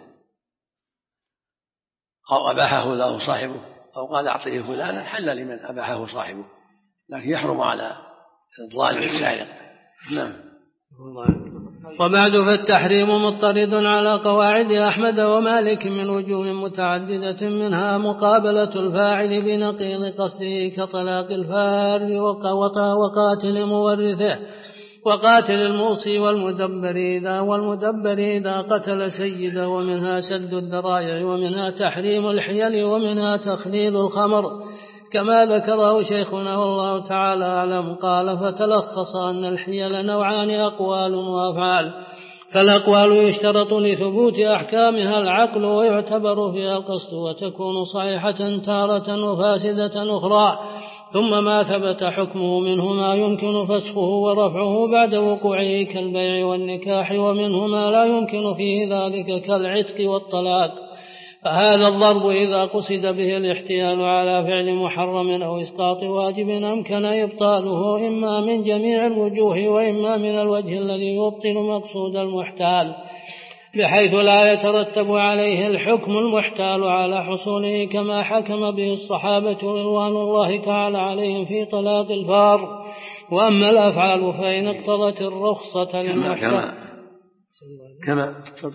أو أباحه له صاحبه أو قال أعطيه فلانا حل لمن أباحه صاحبه، لكن يحرم على الظالم السارق. نعم. وبعد فالتحريم مضطرد على قواعد أحمد ومالك من وجوه متعددة، منها مقابلة الفاعل بنقيض قصده كطلاق الفار وقاتل مورثه وقاتل الموصي والمدبر إذا قتل سيده، ومنها سد الذرائع، ومنها تحريم الحيل، ومنها تخليد الخمر كما ذكره شيخنا والله تعالى أعلم. قال فتلخص أن الحيل نوعان أقوال وأفعال، فالأقوال يشترط لثبوت أحكامها العقل ويعتبر فيها القصد، وتكون صحيحة تارة وفاسدة أخرى، ثم ما ثبت حكمه منه ما يمكن فسخه ورفعه بعد وقوعه كالبيع والنكاح، ومنه ما لا يمكن فيه ذلك كالعتق والطلاق. فهذا الضرب إذا قصد به الاحتيال على فعل محرم أو إسقاط واجب أمكن إبطاله إما من جميع الوجوه وإما من الوجه الذي يبطل مقصود المحتال، بحيث لا يترتب عليه الحكم المحتال على حصوله، كما حكم به الصحابة رضوان الله تعالى عليهم في طلاق الفار. وأما الأفعال فإن اقتضت الرخصة للمحتال كما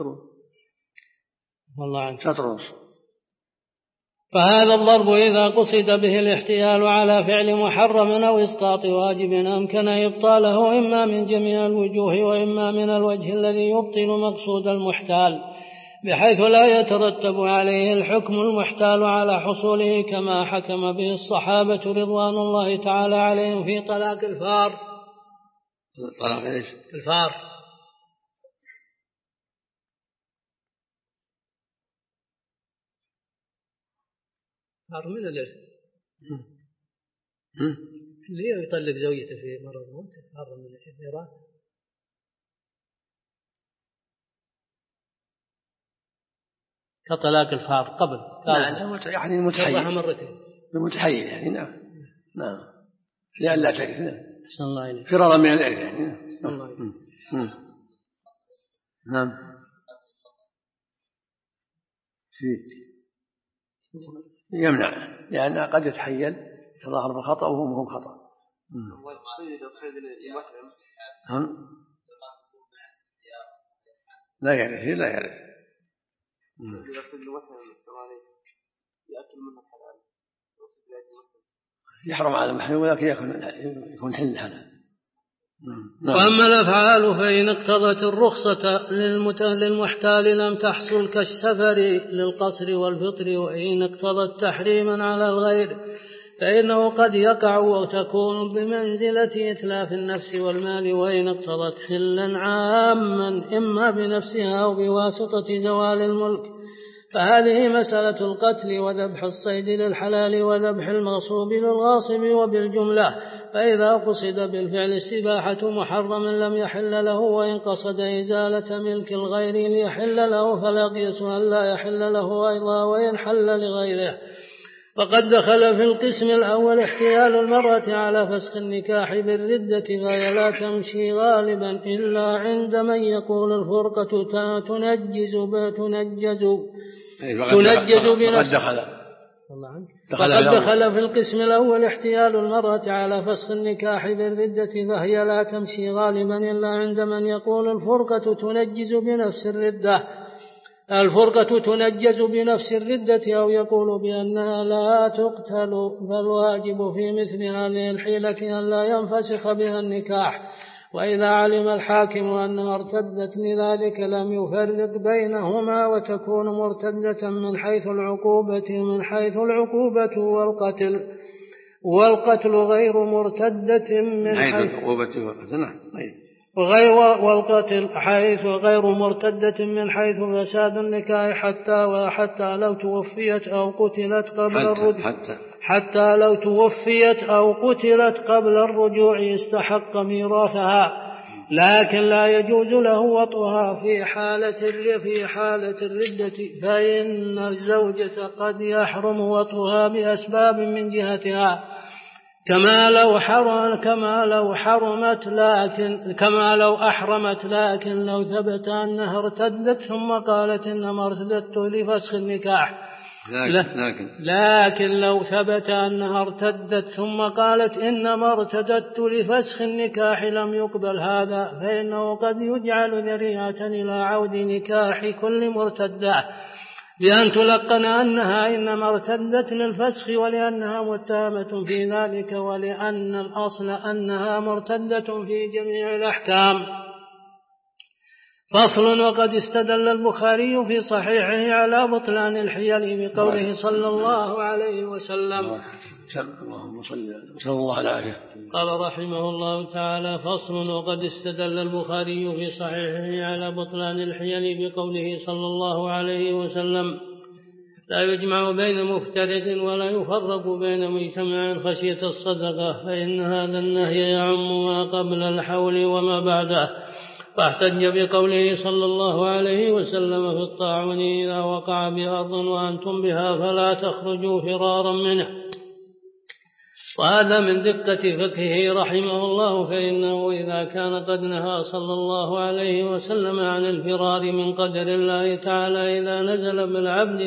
فهذا الضرب إذا قصد به الاحتيال على فعل محرم أو إسقاط واجب أمكن إبطاله إما من جميع الوجوه وإما من الوجه الذي يبطل مقصود المحتال، بحيث لا يترتب عليه الحكم المحتال على حصوله كما حكم به الصحابة رضوان الله تعالى عليهم في طلاق الفار. طلاق ايش؟ الفار. فار من الإرث اللي يطلق زوجته في مرض موت فار من الإيران. كطلاق الفار قبل يعني المتحيل يعني نعم لأن لا ترث فرارا من الإرث يعني نعم يمنع لأنه قد يتحيل يتظاهر بالخطأ وهو مهم خطأ. لا يعرف يحرم على المحرم ولكن يكون حل الحلال. وأما الأفعال فإن اقتضت الرخصة للمحتال لم تحصل كالسفر للقصر والفطر، وإن اقتضت تحريما على الغير فإنه قد يقع وتكون بمنزلة إتلاف النفس والمال، وإن اقتضت حلا عاما إما بنفسها أو بواسطة زوال الملك فهذه مسألة القتل وذبح الصيد للحلال وذبح المغصوب للغاصب وبالجملة. فإذا قصد بالفعل استباحة محرم لم يحل له، وإن قصد إزالة ملك الغير ليحل له فلا قيس أن لا يحل له أيضا وإن حل لغيره. فقد دخل في القسم الأول احتيال المرأة على فسخ النكاح بالردة، فهي لا تمشي غالبا إلا عند من يقول الفرقة تنجز فقد دخل في القسم الأول احتيال المرأة على فسخ النكاح بالردة، فهي لا تمشي غالبا إلا عند من يقول الفرقة تنجز بنفس الردة أو يقول بأنها لا تقتل، فالواجب في مثل هذه الحيلة أن لا ينفسخ بها النكاح. وإذا علم الحاكم أنها ارتدت لذلك لم يفرق بينهما وتكون مرتدة من حيث العقوبة والقتل غير مرتدة من حيث والقتل حيث غير مرتدة من حيث فساد النكاح حتى لو توفيت أو قتلت قبل الرجوع استحق ميراثها، لكن لا يجوز له وطئها في حالة الردة، فإن الزوجة قد يحرم وطئها بأسباب من جهتها كما لو أحرمت، لكن لو ثبت أنها ارتدت ثم قالت إنما ارتدت لفسخ النكاح لكن لو ثبت أنها ارتدت ثم قالت إنما ارتدت لفسخ النكاح لم يقبل هذا، فإنه قد يجعل ذريعة إلى عود نكاح كل مرتدة بأن تلقن أنها إنما ارتدت للفسخ ولأنها متهمة في ذلك، ولأن الأصل أنها مرتدة في جميع الأحكام. فصل. وقد استدل البخاري في صحيحه على بطلان الحيل بقوله صلى الله عليه وسلم قال رحمه الله تعالى: فصل. وقد استدل البخاري في صحيحه على بطلان الحيل بقوله صلى الله عليه وسلم: لا يجمع بين مفترق ولا يفرق بين مجتمع خشية الصدقة، فإن هذا النهي يعم ما قبل الحول وما بعده. فاحتج بقوله صلى الله عليه وسلم في الطاعون: إذا وقع بأرض وأنتم بها فلا تخرجوا فرارا منه. وهذا من دقة فقهه رحمه الله، فإنه إذا كان قد نهى صلى الله عليه وسلم عن الفرار من قدر الله تعالى إذا نزل بالعبد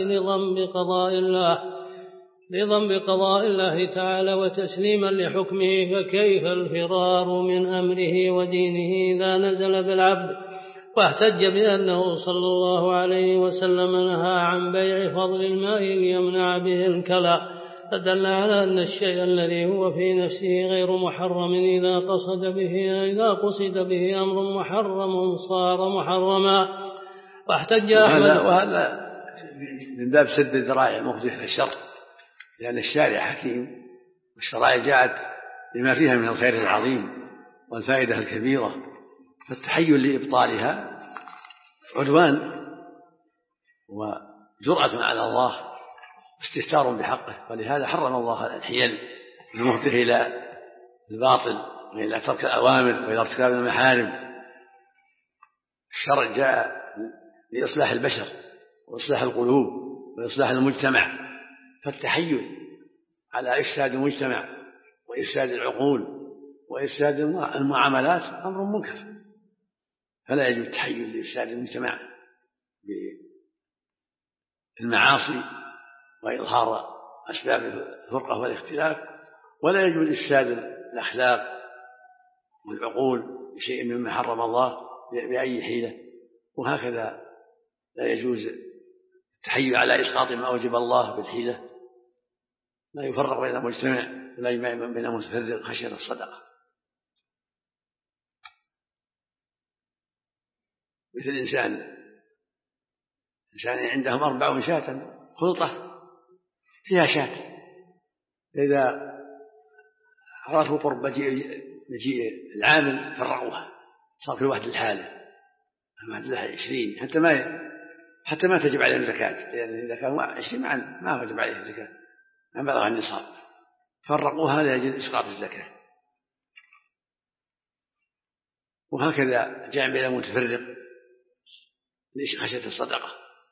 لضم بقضاء الله تعالى وتسليما لحكمه، فكيف الفرار من أمره ودينه إذا نزل بالعبد؟ واحتج بأنه صلى الله عليه وسلم نهى عن بيع فضل الماء ليمنع به الكلى، فدل على أن الشيء الذي هو في نفسه غير محرم إذا قصد به أمر محرم صار محرما. واحتج أحمد وهذا من باب سد الذرائع المفضية للشر، لأن الشارع حكيم والشرائع جاءت لما فيها من الخير العظيم والفائدة الكبيرة، فالتحيل لإبطالها عدوان وجرأة على الله واستهتار بحقه، ولهذا حرم الله الحيل المفضية إلى الباطل وإلى ترك الأوامر وإلى ارتكاب المحارم. الشرع جاء لإصلاح البشر وإصلاح القلوب وإصلاح المجتمع، فالتحيل على إفساد المجتمع وإفساد العقول وإفساد المعاملات أمر منكر، فلا يجوز التحيل لإفساد المجتمع بالمعاصي وإظهار أسباب الفرقة والاختلاف، ولا يجوز إفساد الأخلاق والعقول بشيء مما حرم الله بأي حيلة. وهكذا لا يجوز التحيل على إسقاط ما أوجب الله بالحيلة، لا يفرق بين المجتمع ولا يجمع بين المتفرق خشية الصدقة. مثل إنسان عندهم 40 شاة خلطة فيها شاة، إذا عرفوا قرب مجيء العامل فرقوها، صار كل واحد لحاله، لها 20 حتى ما تجب عليهم زكاة، لأن إذا كانوا 20 ما تجب عليهم زكاة، ما بلغ النصاب، فرقوها لا يجوز إسقاط الزكاة. وهكذا جاء بين المتفرق خشية الصدقة،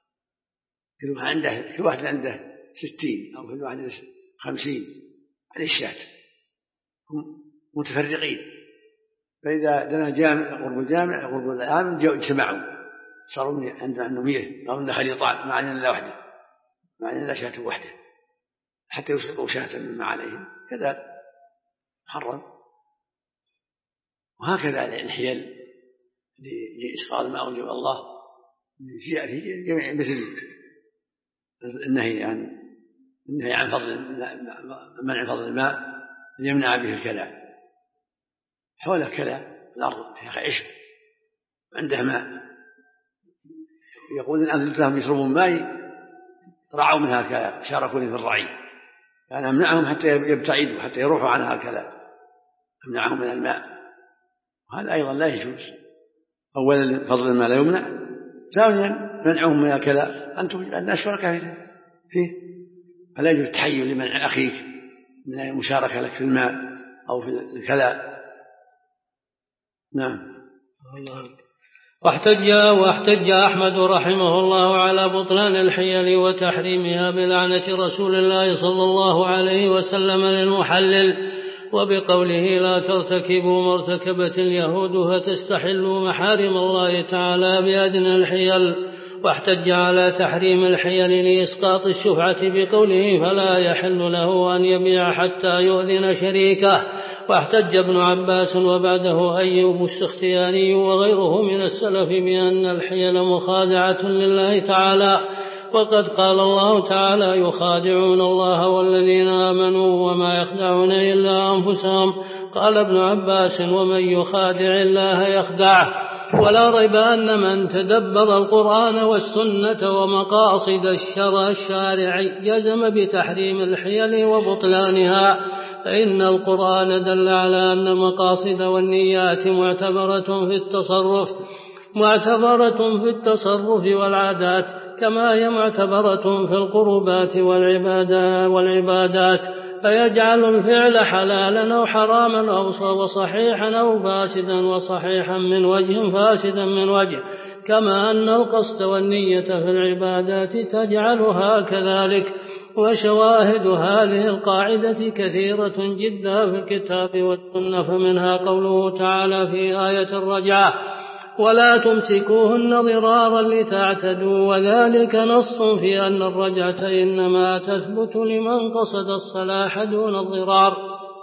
كل واحد عنده 60 أو كل واحد عنده 50 على الشاة، هم متفرقين، فإذا دنا جامع قرب الجامع قرب العام اجتمعوا صاروا عنده 100 أو عنده خليطان، ما عندنا إلا واحدة، ما عندنا إلا شاة واحدة، حتى يسقطوا شاة مما عليهم، كذا محرم. وهكذا الحيل لإسقاط ما أوجب الله في جميع، مثل النهي عن منع فضل الماء يمنع به الكلى، حول الكلى الأرض فيها عشب عنده ماء، يقول إن أنزلت لهم يشربون ماء رعوا منها الكلى شاركوني في الرعي، يعني أمنعهم حتى يبتعدوا حتى يروحوا عنها الكلى، أمنعهم من الماء، وهذا أيضا لا يجوز. أولا فضل الماء لا يمنع، ثانيا منعهم من الكلى، أنتم الناس شركاء فيه، فلا يجوز التحيل لمنع أخيك من المشاركة لك في الماء أو في الكلى. نعم. واحتج أحمد رحمه الله على بطلان الحيل وتحريمها بلعنة رسول الله صلى الله عليه وسلم للمحلل، وبقوله لا ترتكبوا ما ارتكبت اليهود فتستحلوا محارم الله تعالى بأدنى الحيل. واحتج على تحريم الحيل لإسقاط الشفعة بقوله فلا يحل له أن يبيع حتى يؤذن شريكه. واحتج ابن عباس وبعده أيوب السختياني وغيره من السلف بأن الحيل مخادعة لله تعالى، وقد قال الله تعالى يخادعون الله والذين آمنوا وما يخدعون إلا أنفسهم. قال ابن عباس ومن يخادع الله يخدعه. ولا ريب أن من تدبر القرآن والسنة ومقاصد الشارع جزم بتحريم الحيل وبطلانها، فإن القرآن دل على أن المقاصد والنيات معتبرة في التصرف والعادات، كما هي معتبرة في القربات والعبادات، فيجعل الفعل حلالا أو حراما أو صحيحا أو فاسدا وصحيحا من وجه فاسدا من وجه، كما أن القصد والنية في العبادات تجعلها كذلك. وشواهد هذه القاعدة كثيرة جدا في الكتاب والسنة، فمنها قوله تعالى في آية الرجعة ولا تمسكوهن ضرارا لتعتدوا، وذلك نص في أن الرجعة إنما تثبت لمن قصد الصلاح دون الضرار،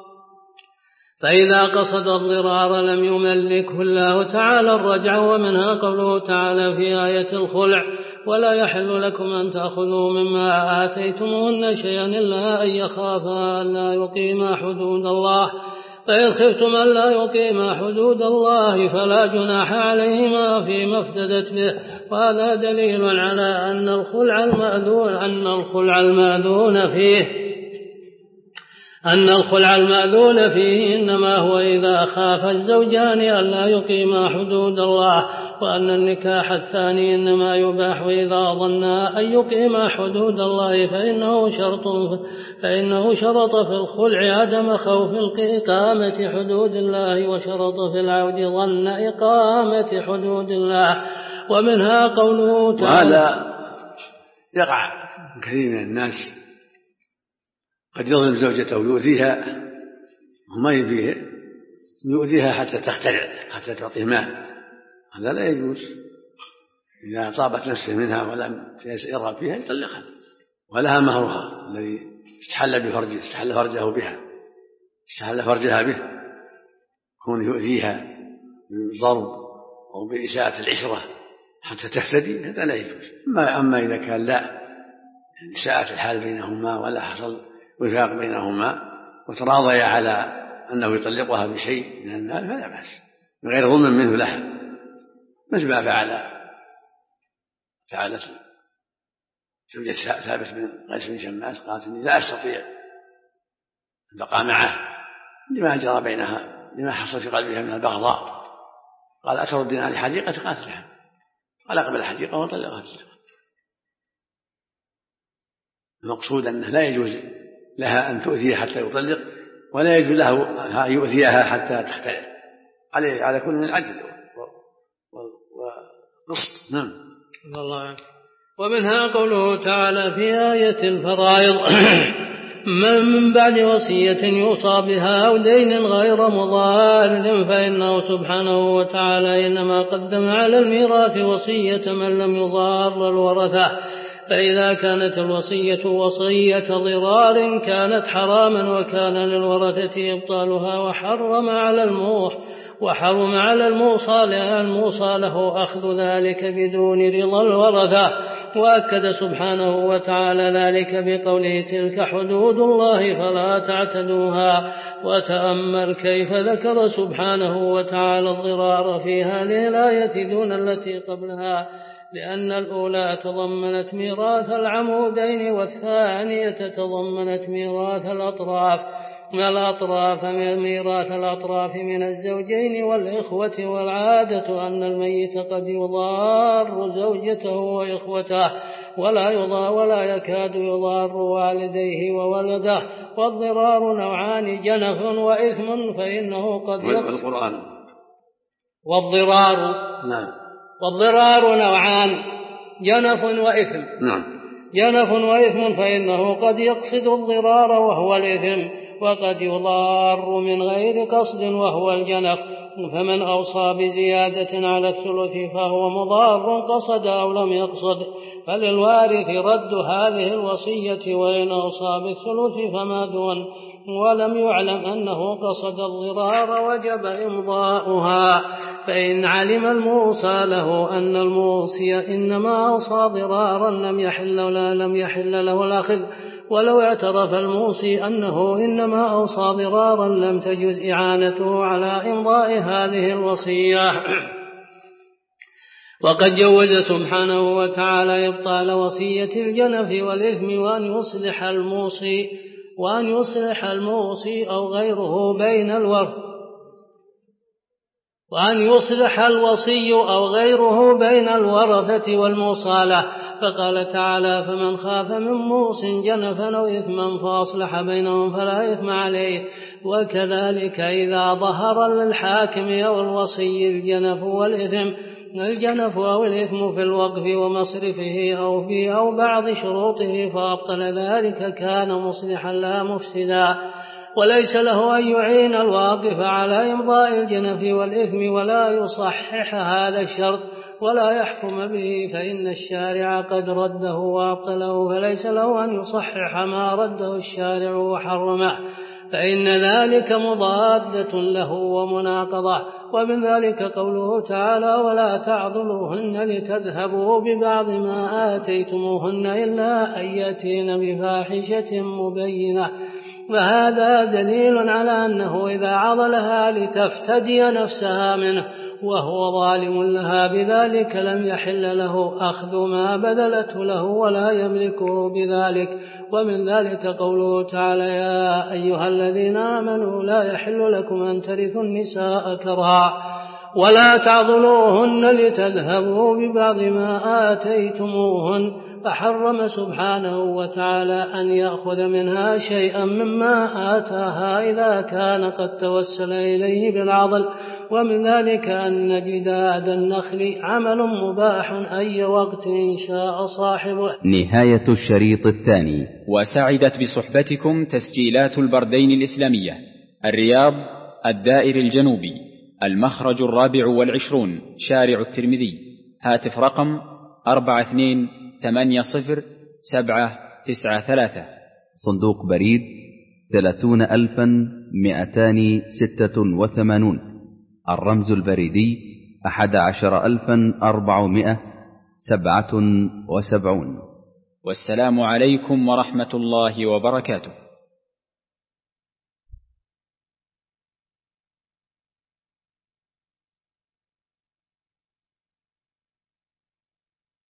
فإذا قصد الضرار لم يملكه الله تعالى الرجعة. ومنها قوله تعالى في آية الخلع ولا يحل لكم أن تأخذوا مما آتيتموهن شيئا إلا أن يخافا ألا يقيما حدود الله. فإن خفتم ألا يقيما حدود الله فلا جناح عليهما فيما افتدت به. وهذا دليل على أن الخلع المأذون فيه إنما هو إذا خاف الزوجان ألا يقيما حدود الله، وأن النكاح الثاني إنما يباح إذا ظنا أن يقيما حدود الله، فإنه شرط في الخلع عدم خوف إقامة حدود الله، وشرط في العود ظن إقامة حدود الله. ومنها قوله تعالى. وهذا يقع كثير من الناس قد يظلم زوجته ويؤذيها وما يبيه، يؤذيها حتى تخترع، حتى تعطيه مال، هذا لا يجوز. إذا أصابت نفسه منها ولم يرغب فيها يطلقها، ولها مهرها الذي استحل فرجها به، كون يؤذيها بالضرب أو بإساءة العشرة حتى تفتدي، هذا لا يجوز. أما إذا كان لا إساءة الحال بينهما ولا حصل وفاق بينهما وتراضيا على أنه يطلقها بشيء من المال فلا بأس، من غير ظلم منه لها، مثل ما فعلت زوجة ثابت بن قيس بن شماس، قالت إني لا أستطيع أن بقى معه لما جرى بينها، لما حصل في قلبها من البغضاء. قال أتردين عن الحديقة؟ قالت لها. قال أقبل الحديقة وطلقها. المقصود أنه لا يجوز لها أن تؤذيه حتى يطلق، ولا يجوز له أن يؤذيها حتى تختلع، على كل من العدل والقسط. نعم. ومنها قوله تعالى في آية الفرائض: من بعد وصية يوصى بها أو دين غير مضار، فإنه سبحانه وتعالى إنما قدم على الميراث وصية من لم يضار الورثة. فإذا كانت الوصية وصية ضرار كانت حراما، وكان للورثة إبطالها، وحرم على الموصى له أخذ ذلك بدون رضا الورثة. وأكد سبحانه وتعالى ذلك بقوله: تلك حدود الله فلا تعتدوها. وتأمل كيف ذكر سبحانه وتعالى الضرار في هذه الآية دون التي قبلها، لأن الأولى تضمنت ميراث العمودين، والثانية تضمنت ميراث الأطراف من الزوجين والإخوة. والعادة أن الميت قد يضار زوجته وإخوته ولا يكاد يضار والديه وولده. والضرار نوعان: جنف وإثم، فإنه قد والضرار نوعان: جنف وإثم. جنف وإثم، فإنه قد يقصد الضرار وهو الإثم، وقد يضار من غير قصد وهو الجنف. فمن أوصى بزيادة على الثلث فهو مضار قصد أو لم يقصد، فللوارث رد هذه الوصية، وإن أوصى بالثلث فما دون ولم يعلم أنه قصد الضرار وجب إمضاؤها. فإن علم الموصى له أن الموصي إنما أوصى ضرارا لم يحل له الأخذ، ولو اعترف الموصي أنه إنما أوصى ضرارا لم تجز إعانته على إمضاء هذه الوصية. وقد جوز سبحانه وتعالى إبطال وصية الجنف والإثم، وأن يصلح الموصي أو غيره بين الورثة، وأن يصلح الوصي أو غيره بين الورثة والموصى. فقال تعالى: فمن خاف من موص جنفا أو إثما فأصلح بينهم فلا إثم عليه. وكذلك إذا ظهر للحاكم أو الوصي الجنف أو الإثم في الوقف ومصرفه أو بعض شروطه فأبطل ذلك كان مصلحا لا مفسدا، وليس له أن يعين الواقف على إمضاء الجنف والإثم ولا يصحح هذا الشرط ولا يحكم به، فإن الشارع قد رده وأبطله، فليس له أن يصحح ما رده الشارع وحرمه، فإن ذلك مضادة له ومناقضة. ومن ذلك قوله تعالى: ولا تعضلوهن لتذهبوا ببعض ما آتيتموهن إلا أن يأتين بفاحشة مبينة. فهذا دليل على أنه إذا عضلها لتفتدي نفسها منه وهو ظالم لها بذلك لم يحل له أخذ ما بذلته له ولا يملكه بذلك. ومن ذلك قوله تعالى: يا أيها الذين آمنوا لا يحل لكم أن ترثوا النساء كرها ولا تعضلوهن لتذهبوا ببعض ما آتيتموهن. فحرم سبحانه وتعالى أن يأخذ منها شيئا مما آتاها إذا كان قد توسل إليه بالعضل. ومن ذلك أن جداد النخل عمل مباح أي وقت شاء صاحبه. نهاية الشريط الثاني. وسعدت بصحبتكم تسجيلات البردين الإسلامية، الرياض، الدائر الجنوبي، المخرج 24، شارع الترمذي. هاتف رقم 42807993. صندوق بريد 30286. الرمز البريدي 11477. والسلام عليكم ورحمة الله وبركاته.